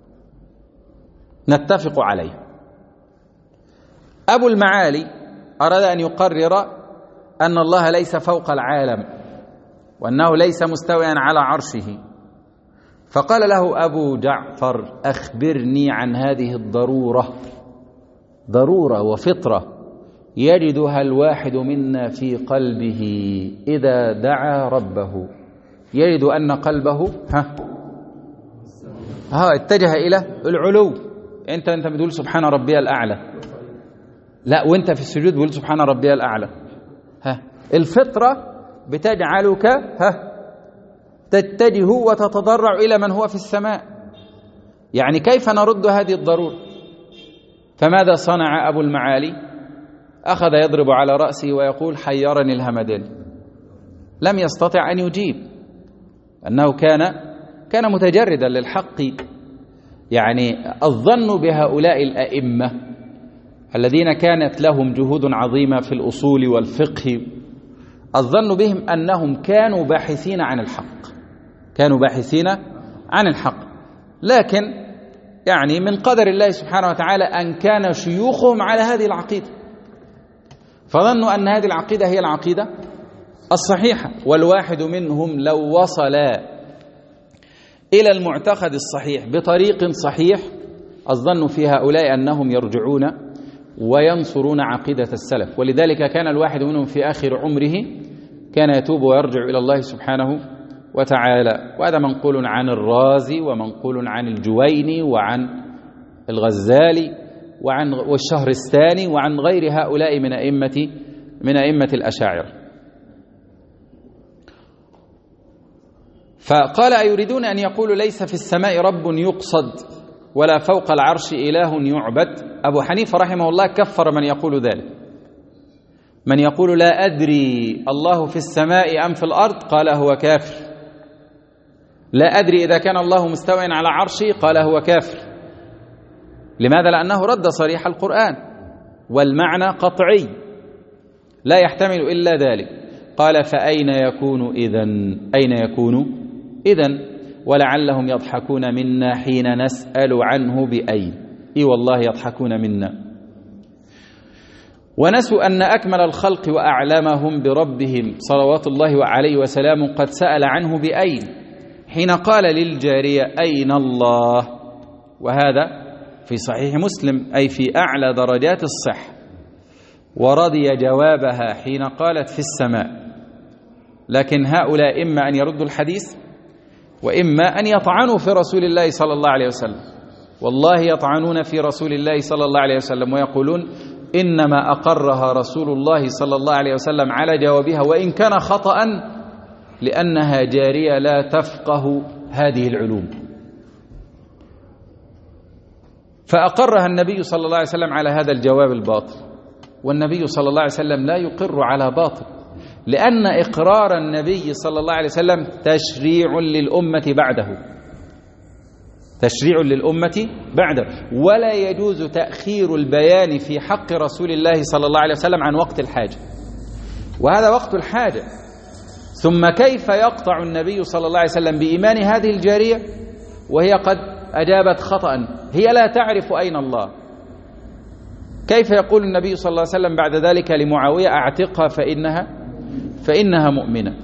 نتفق عليه. أبو المعالي أراد أن يقرر أن الله ليس فوق العالم وأنه ليس مستويا على عرشه، فقال له أبو جعفر: أخبرني عن هذه الضرورة، ضرورة وفطرة يجدها الواحد منا في قلبه إذا دعا ربه، يجد أن قلبه اتجه إلى العلو. أنت بتقول سبحان ربي الأعلى، لا، وأنت في السجود بتقول سبحان ربي الأعلى. الفطرة بتجعلك تتجه وتتضرع إلى من هو في السماء. يعني كيف نرد هذه الضرورة؟ فماذا صنع أبو المعالي؟ أخذ يضرب على رأسه ويقول: حيرني الهمدان. لم يستطع أن يجيب، أنه كان متجردا للحق. يعني الظن بهؤلاء الأئمة الذين كانت لهم جهود عظيمة في الأصول والفقه، الظن بهم أنهم كانوا باحثين عن الحق، لكن يعني من قدر الله سبحانه وتعالى أن كان شيوخهم على هذه العقيدة، فظنوا أن هذه العقيدة هي العقيدة الصحيحة. والواحد منهم لو وصل إلى المعتقد الصحيح بطريق صحيح، الظن في هؤلاء أنهم يرجعون وينصرون عقيدة السلف. ولذلك كان الواحد منهم في آخر عمره كان يتوب ويرجع إلى الله سبحانه وتعالى. وهذا منقول عن الرازي ومنقول عن الجويني وعن الغزالي والشهرستاني وعن غير هؤلاء من أئمة الأشاعرة. فقال: أيريدون أن يقولوا ليس في السماء رب يقصد ولا فوق العرش إله يعبد؟ أبو حنيفة رحمه الله كفر من يقول ذلك، من يقول لا أدري الله في السماء أم في الأرض قال هو كافر، لا أدري إذا كان الله مستوى على عرشه قال هو كافر. لماذا؟ لأنه رد صريح القرآن والمعنى قطعي لا يحتمل إلا ذلك. قال: فأين يكون إذن؟ أين يكون إذن؟ ولعلهم يضحكون منا حين نسأل عنه بأين. والله يضحكون منا. ونسوا أن أكمل الخلق وأعلمهم بربهم صلوات الله عليه وسلامه قد سأل عنه بأين، حين قال للجارية: أين الله؟ وهذا في صحيح مسلم، أي في أعلى درجات الصحة. ورضي جوابها حين قالت: في السماء. لكن هؤلاء إما أن يردوا الحديث وإما أن يطعنوا في رسول الله صلى الله عليه وسلم. والله يطعنون في رسول الله صلى الله عليه وسلم ويقولون: إنما أقرها رسول الله صلى الله عليه وسلم على جوابها وإن كان خطأ، لأنها جارية لا تفقه هذه العلوم. فأقرها النبي صلى الله عليه وسلم على هذا الجواب الباطل، والنبي صلى الله عليه وسلم لا يقر على باطل، لأن إقرار النبي صلى الله عليه وسلم تشريع للأمة بعده، ولا يجوز تأخير البيان في حق رسول الله صلى الله عليه وسلم عن وقت الحاجة، وهذا وقت الحاجة. ثم كيف يقطع النبي صلى الله عليه وسلم بإيمان هذه الجارية وهي قد أجابت خطأ؟ هي لا تعرف أين الله. كيف يقول النبي صلى الله عليه وسلم بعد ذلك لمعاوية: أعتقها فإنها مؤمنة؟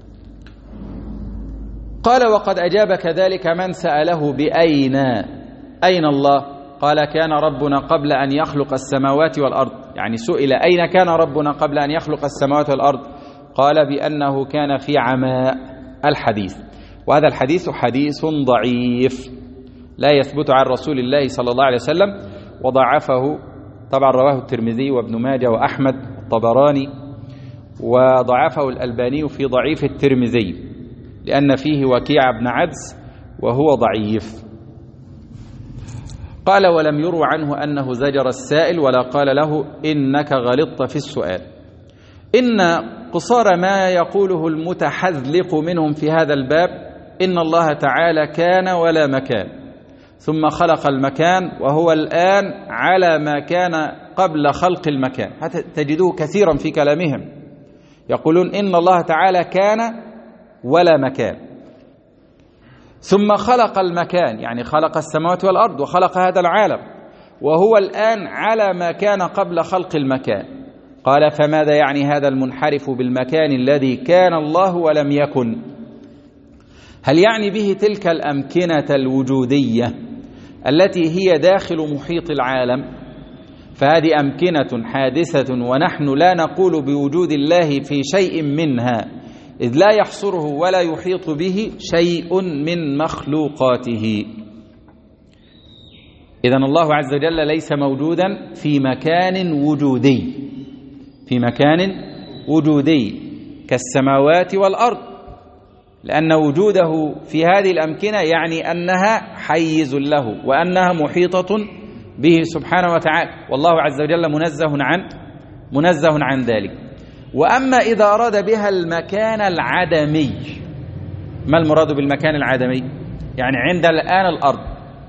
قال: وقد أجاب كذلك من سأله بأين الله؟ قال: كان ربنا قبل أن يخلق السماوات والأرض. يعني سئل: أين كان ربنا قبل أن يخلق السماوات والأرض؟ قال: بأنه كان في عماء الحديث. وهذا الحديث حديث ضعيف لا يثبت عن رسول الله صلى الله عليه وسلم، وضعفه طبعا رواه الترمذي وابن ماجه وأحمد الطبراني، وضعفه الألباني في ضعيف الترمذي لأن فيه وكيع بن عدس وهو ضعيف. قال: ولم يرو عنه أنه زجر السائل ولا قال له إنك غلطت في السؤال. إن قصار ما يقوله المتحذلق منهم في هذا الباب إن الله تعالى كان ولا مكان، ثم خلق المكان وهو الآن على ما كان قبل خلق المكان. تجدوه كثيرا في كلامهم يقولون إن الله تعالى كان ولا مكان، ثم خلق المكان يعني خلق السماوات والأرض وخلق هذا العالم، وهو الآن على ما كان قبل خلق المكان. قال: فماذا يعني هذا المنحرف بالمكان الذي كان الله ولم يكن؟ هل يعني به تلك الأمكنة الوجودية التي هي داخل محيط العالم؟ فهذه أمكنة حادثة ونحن لا نقول بوجود الله في شيء منها، إذ لا يحصره ولا يحيط به شيء من مخلوقاته. إذن الله عز وجل ليس موجودا في مكان وجودي، في مكان وجودي كالسماوات والأرض، لأن وجوده في هذه الأمكنة يعني أنها حيز له وأنها محيطة به سبحانه وتعالى، والله عز وجل منزه عن ذلك. وأما إذا أراد بها المكان العدمي، ما المراد بالمكان العدمي؟ يعني عند الآن الأرض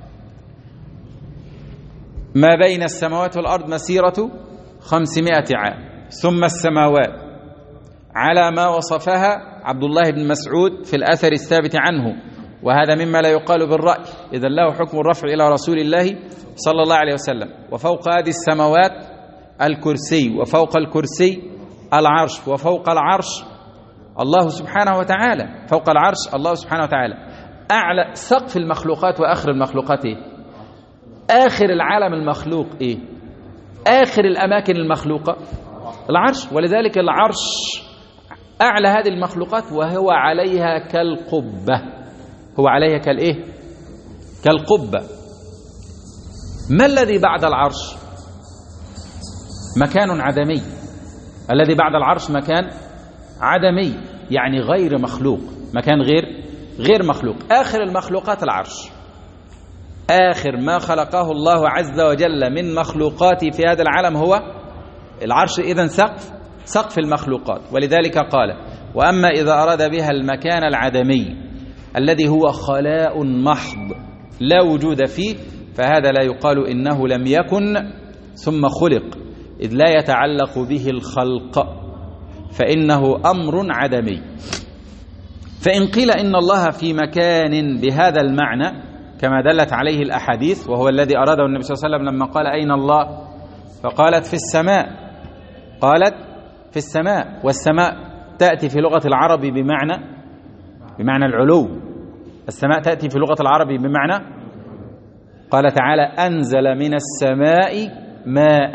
ما بين السماوات والأرض مسيرة 500 عام، ثم السماوات على ما وصفها عبد الله بن مسعود في الأثر الثابت عنه، وهذا مما لا يقال بالرأي، إذا له حكم الرفع إلى رسول الله صلى الله عليه وسلم. وفوق هذه السماوات الكرسي، وفوق الكرسي العرش، وفوق العرش الله سبحانه وتعالى، فوق العرش الله سبحانه وتعالى. أعلى سقف المخلوقات وآخر المخلوقات إيه؟ آخر العالم المخلوق إيه؟ آخر الأماكن المخلوقة العرش، ولذلك العرش أعلى هذه المخلوقات وهو عليها كالقبة، هو عليها كالإيه؟ كالقبة. ما الذي بعد العرش؟ مكان عدمي. الذي بعد العرش مكان عدمي يعني غير مخلوق، مكان غير مخلوق. آخر المخلوقات العرش، آخر ما خلقه الله عز وجل من مخلوقاته في هذا العالم هو العرش، إذن سقف المخلوقات. ولذلك قال: وأما إذا أراد بها المكان العدمي الذي هو خلاء محض لا وجود فيه، فهذا لا يقال إنه لم يكن ثم خلق، إذ لا يتعلق به الخلق، فإنه أمر عدمي. فإن قيل إن الله في مكان بهذا المعنى كما دلت عليه الأحاديث، وهو الذي أراده النبي صلى الله عليه وسلم لما قال: أين الله؟ فقالت: في السماء. قالت: في السماء. والسماء تأتي في لغة العرب بمعنى العلو. السماء تأتي في لغة العرب بمعنى، قال تعالى: أنزل من السماء ماء.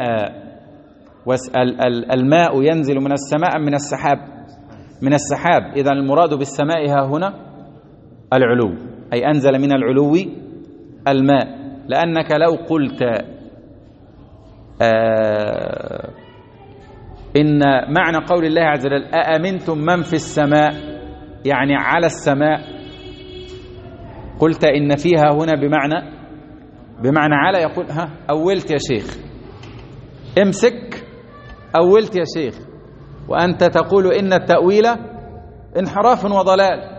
الماء ينزل من السماء من السحاب. إذن المراد بالسماء ها هنا العلو، أي أنزل من العلو الماء. لأنك لو قلت إن معنى قول الله عز وجل: أأمنتم من في السماء، يعني على السماء، قلت إن فيها هنا بمعنى على، يقول: ها أولت يا شيخ، امسك، أولت يا شيخ، وأنت تقول إن التأويل انحراف وضلال.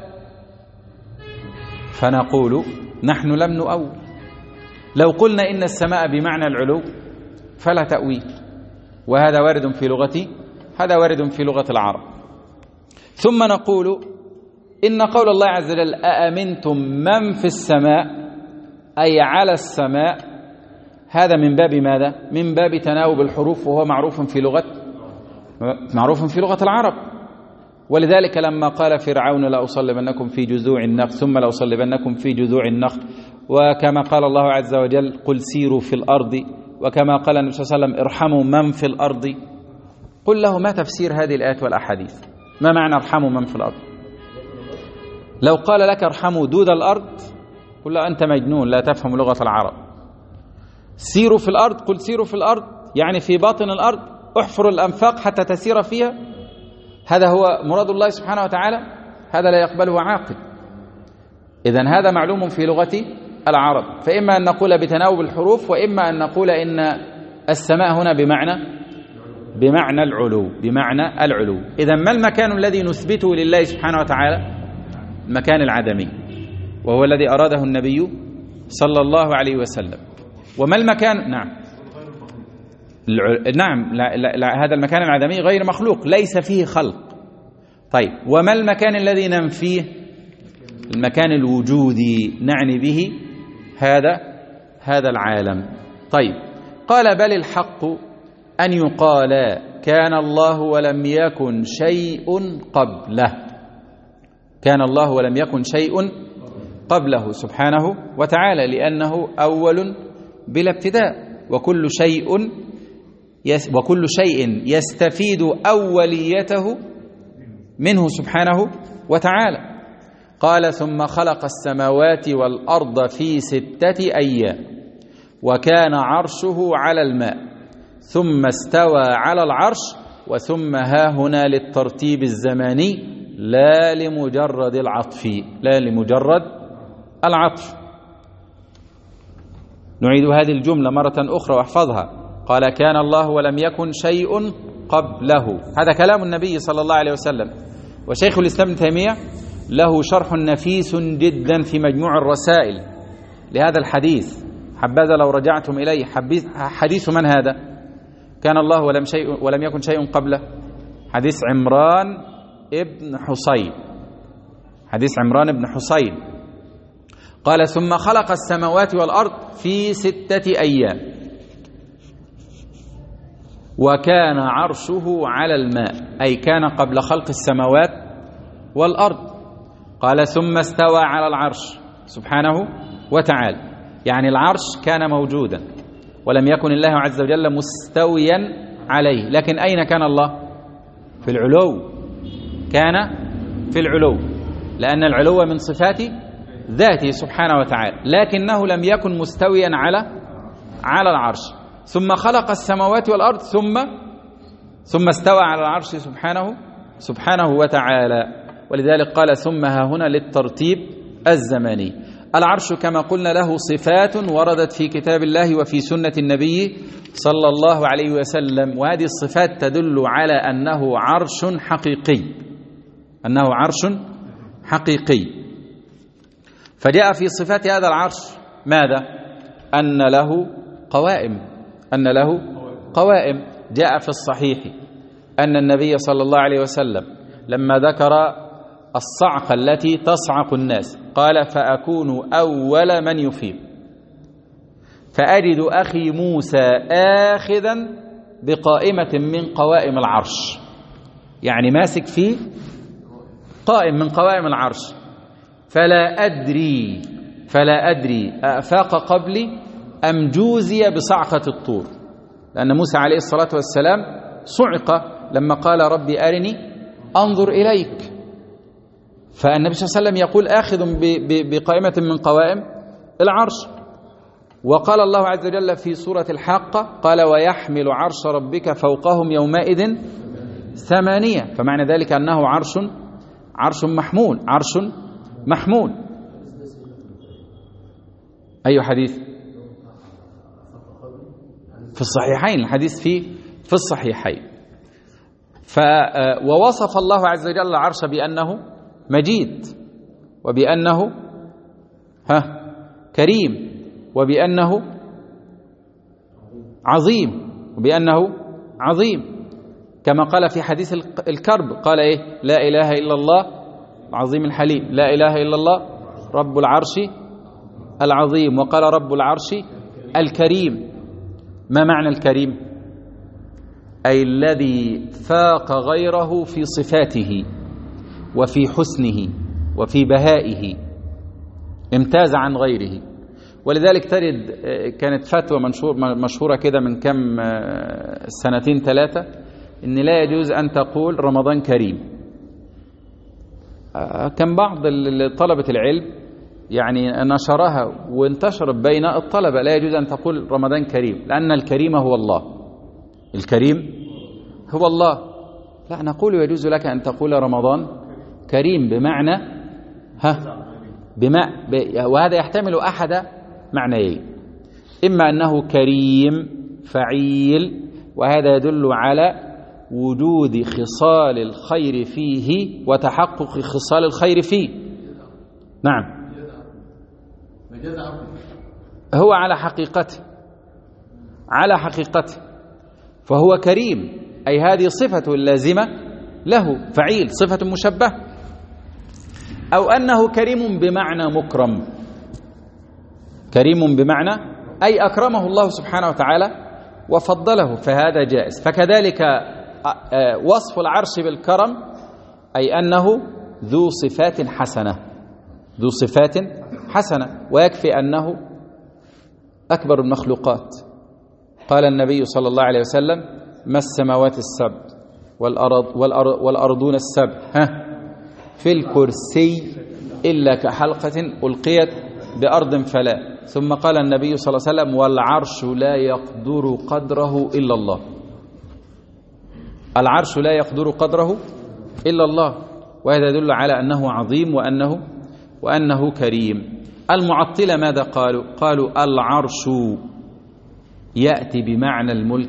فنقول: نحن لم نؤول. لو قلنا إن السماء بمعنى العلو فلا تأويل، وهذا وارد في لغة العرب. ثم نقول إن قول الله عز وجل: أأمنتم من في السماء، أي على السماء، هذا من باب ماذا؟ من باب تناوب الحروف، وهو معروف في لغة العرب. ولذلك لما قال فرعون: لأصلبنكم في جذوع النخل ثم لأصلبنكم في جذوع النخل، وكما قال الله عز وجل: قل سيروا في الأرض، وكما قال النبي صلى الله عليه وسلم: ارحموا من في الأرض. قل له: ما تفسير هذه الآيات والأحاديث؟ ما معنى ارحموا من في الأرض؟ لو قال لك: ارحموا دود الأرض، قل له: أنت مجنون لا تفهم لغة العرب. سيروا في الأرض، قل سيروا في الأرض يعني في باطن الأرض، احفر الأنفاق حتى تسير فيها. هذا هو مراد الله سبحانه وتعالى، هذا لا يقبله عاقل. إذن هذا معلوم في لغة العرب، فإما أن نقول بتناوب الحروف، وإما أن نقول إن السماء هنا بمعنى العلو. إذن ما المكان الذي نثبته لله سبحانه وتعالى؟ المكان العدمي، وهو الذي أراده النبي صلى الله عليه وسلم. وما المكان؟ نعم لا هذا المكان العدمي غير مخلوق، ليس فيه خلق. طيب، وما المكان الذي ننفيه؟ المكان الوجودي، نعني به هذا العالم. طيب، قال بل الحق أن يقال كان الله ولم يكن شيء قبله. كان الله ولم يكن شيء قبله سبحانه وتعالى، لأنه أول بلا ابتداء، وكل شيء يستفيد أوليته منه سبحانه وتعالى. قال ثم خلق السماوات والأرض في 6 أيام وكان عرشه على الماء ثم استوى على العرش. وثم ها هنا للترتيب الزماني لا لمجرد العطف. نعيد هذه الجملة مرة أخرى واحفظها. قال كان الله ولم يكن شيء قبله، هذا كلام النبي صلى الله عليه وسلم. وشيخ الإسلام ابن تيمية له شرح نفيس جدا في مجموع الرسائل لهذا الحديث، حبذا لو رجعتم إليه. حديث من هذا؟ كان الله ولم يكن شيء قبله، حديث عمران ابن حصين. قال ثم خلق السماوات والأرض في 6 أيام وكان عرشه على الماء، أي كان قبل خلق السماوات والأرض. قال ثم استوى على العرش سبحانه وتعالى، يعني العرش كان موجودا ولم يكن الله عز وجل مستويا عليه. لكن أين كان الله؟ في العلو. كان في العلو، لأن العلو من صفات ذاته سبحانه وتعالى، لكنه لم يكن مستويا على العرش. ثم خلق السماوات والأرض ثم استوى على العرش سبحانه وتعالى. ولذلك قال ثم ها هنا للترتيب الزمني. العرش كما قلنا له صفات وردت في كتاب الله وفي سنة النبي صلى الله عليه وسلم، وهذه الصفات تدل على أنه عرش حقيقي. فجاء في صفات هذا العرش ماذا؟ أن له قوائم. جاء في الصحيح أن النبي صلى الله عليه وسلم لما ذكر الصعقة التي تصعق الناس قال فأكون أول من يفيق، فأجد أخي موسى آخذا بقائمة من قوائم العرش، يعني ماسك فيه قائم من قوائم العرش. فلا أدري أفاق قبلي أم جوزي بصعقة الطور، لأن موسى عليه الصلاة والسلام صعق لما قال ربي أرني أنظر إليك. فالنبي صلى الله عليه وسلم يقول آخذ بقائمة من قوائم العرش. وقال الله عز وجل في سورة الحاقة قال ويحمل عرش ربك فوقهم يومئذ 8، فمعنى ذلك أنه عرش محمول. أي حديث؟ في الصحيحين، الحديث في الصحيحين. ووصف الله عز وجل العرش بأنه مجيد، وبأنه كريم، وبأنه عظيم، كما قال في حديث الكرب قال إيه؟ لا إله إلا الله العظيم الحليم، لا إله إلا الله رب العرش العظيم، وقال رب العرش الكريم. ما معنى الكريم؟ أي الذي فاق غيره في صفاته وفي حسنه وفي بهائه، امتاز عن غيره. ولذلك ترد كانت فتوى مشهورة كده من كم 2-3 إن لا يجوز أن تقول رمضان كريم. كان بعض طلبة العلم يعني نشرها وانتشرت بين الطلبة، لا يجوز أن تقول رمضان كريم، لأن الكريم هو الله الكريم هو الله. لا، نقول يجوز لك أن تقول رمضان كريم بمعنى وهذا يحتمل أحد معنيين: إما أنه كريم فعيل، وهذا يدل على وجود خصال الخير فيه وتحقق خصال الخير فيه. نعم، هو على حقيقته فهو كريم، أي هذه صفة اللازمة له. فعيل صفة مشبهة. أو أنه كريم بمعنى مكرم، كريم بمعنى أي أكرمه الله سبحانه وتعالى وفضله، فهذا جائز. فكذلك وصف العرش بالكرم أي أنه ذو صفات حسنة، ويكفي أنه أكبر المخلوقات. قال النبي صلى الله عليه وسلم: ما السماوات السبع والأرضون السبع في الكرسي إلا كحلقة ألقيت بأرض فلا. ثم قال النبي صلى الله عليه وسلم: والعرش لا يقدر قدره إلا الله. العرش لا يقدر قدره إلا الله، وهذا يدل على أنه عظيم وأنه كريم. المعطلة ماذا قالوا العرش يأتي بمعنى الملك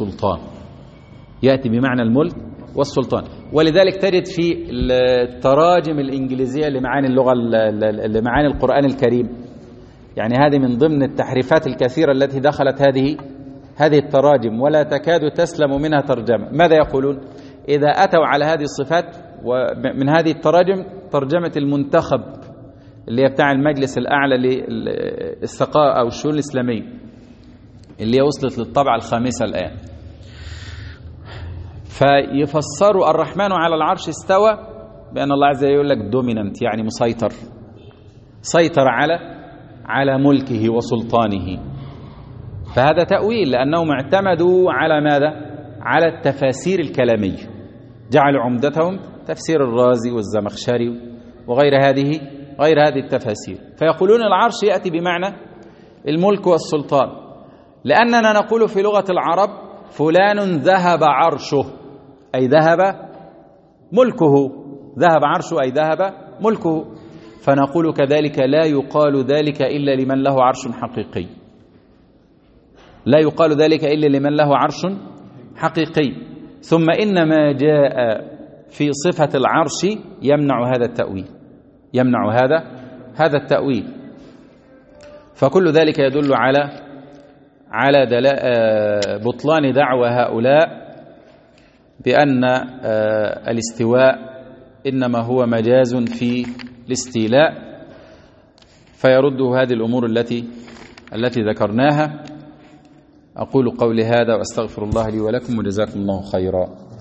والسلطان، ولذلك تجد في التراجم الإنجليزية لمعاني القرآن الكريم، يعني هذه من ضمن التحريفات الكثيرة التي دخلت هذه التراجم، ولا تكاد تسلم منها ترجمة. ماذا يقولون إذا أتوا على هذه الصفات؟ ومن هذه التراجم ترجمة المنتخب اللي هي بتاع المجلس الأعلى للثقافة أو الشؤون الإسلامية، اللي هي وصلت للطبعة 5 الآن. فيفسروا الرحمن على العرش استوى بأن الله عز وجل يقول لك دوميننت، يعني سيطر على ملكه وسلطانه. فهذا تأويل، لأنهم اعتمدوا على ماذا؟ على التفاسير الكلامية، جعلوا عمدتهم تفسير الرازي والزمخشري وغير هذه التفاسير. فيقولون العرش يأتي بمعنى الملك والسلطان، لأننا نقول في لغة العرب فلان ذهب عرشه، أي ذهب ملكه. فنقول كذلك لا يقال ذلك إلا لمن له عرش حقيقي. ثم إن ما جاء في صفة العرش يمنع هذا التأويل. فكل ذلك يدل على بطلان دعوى هؤلاء بأن الاستواء إنما هو مجاز في الاستيلاء، فيرده هذه الأمور التي ذكرناها. أقول قولي هذا وأستغفر الله لي ولكم، وجزاكم الله خيرا.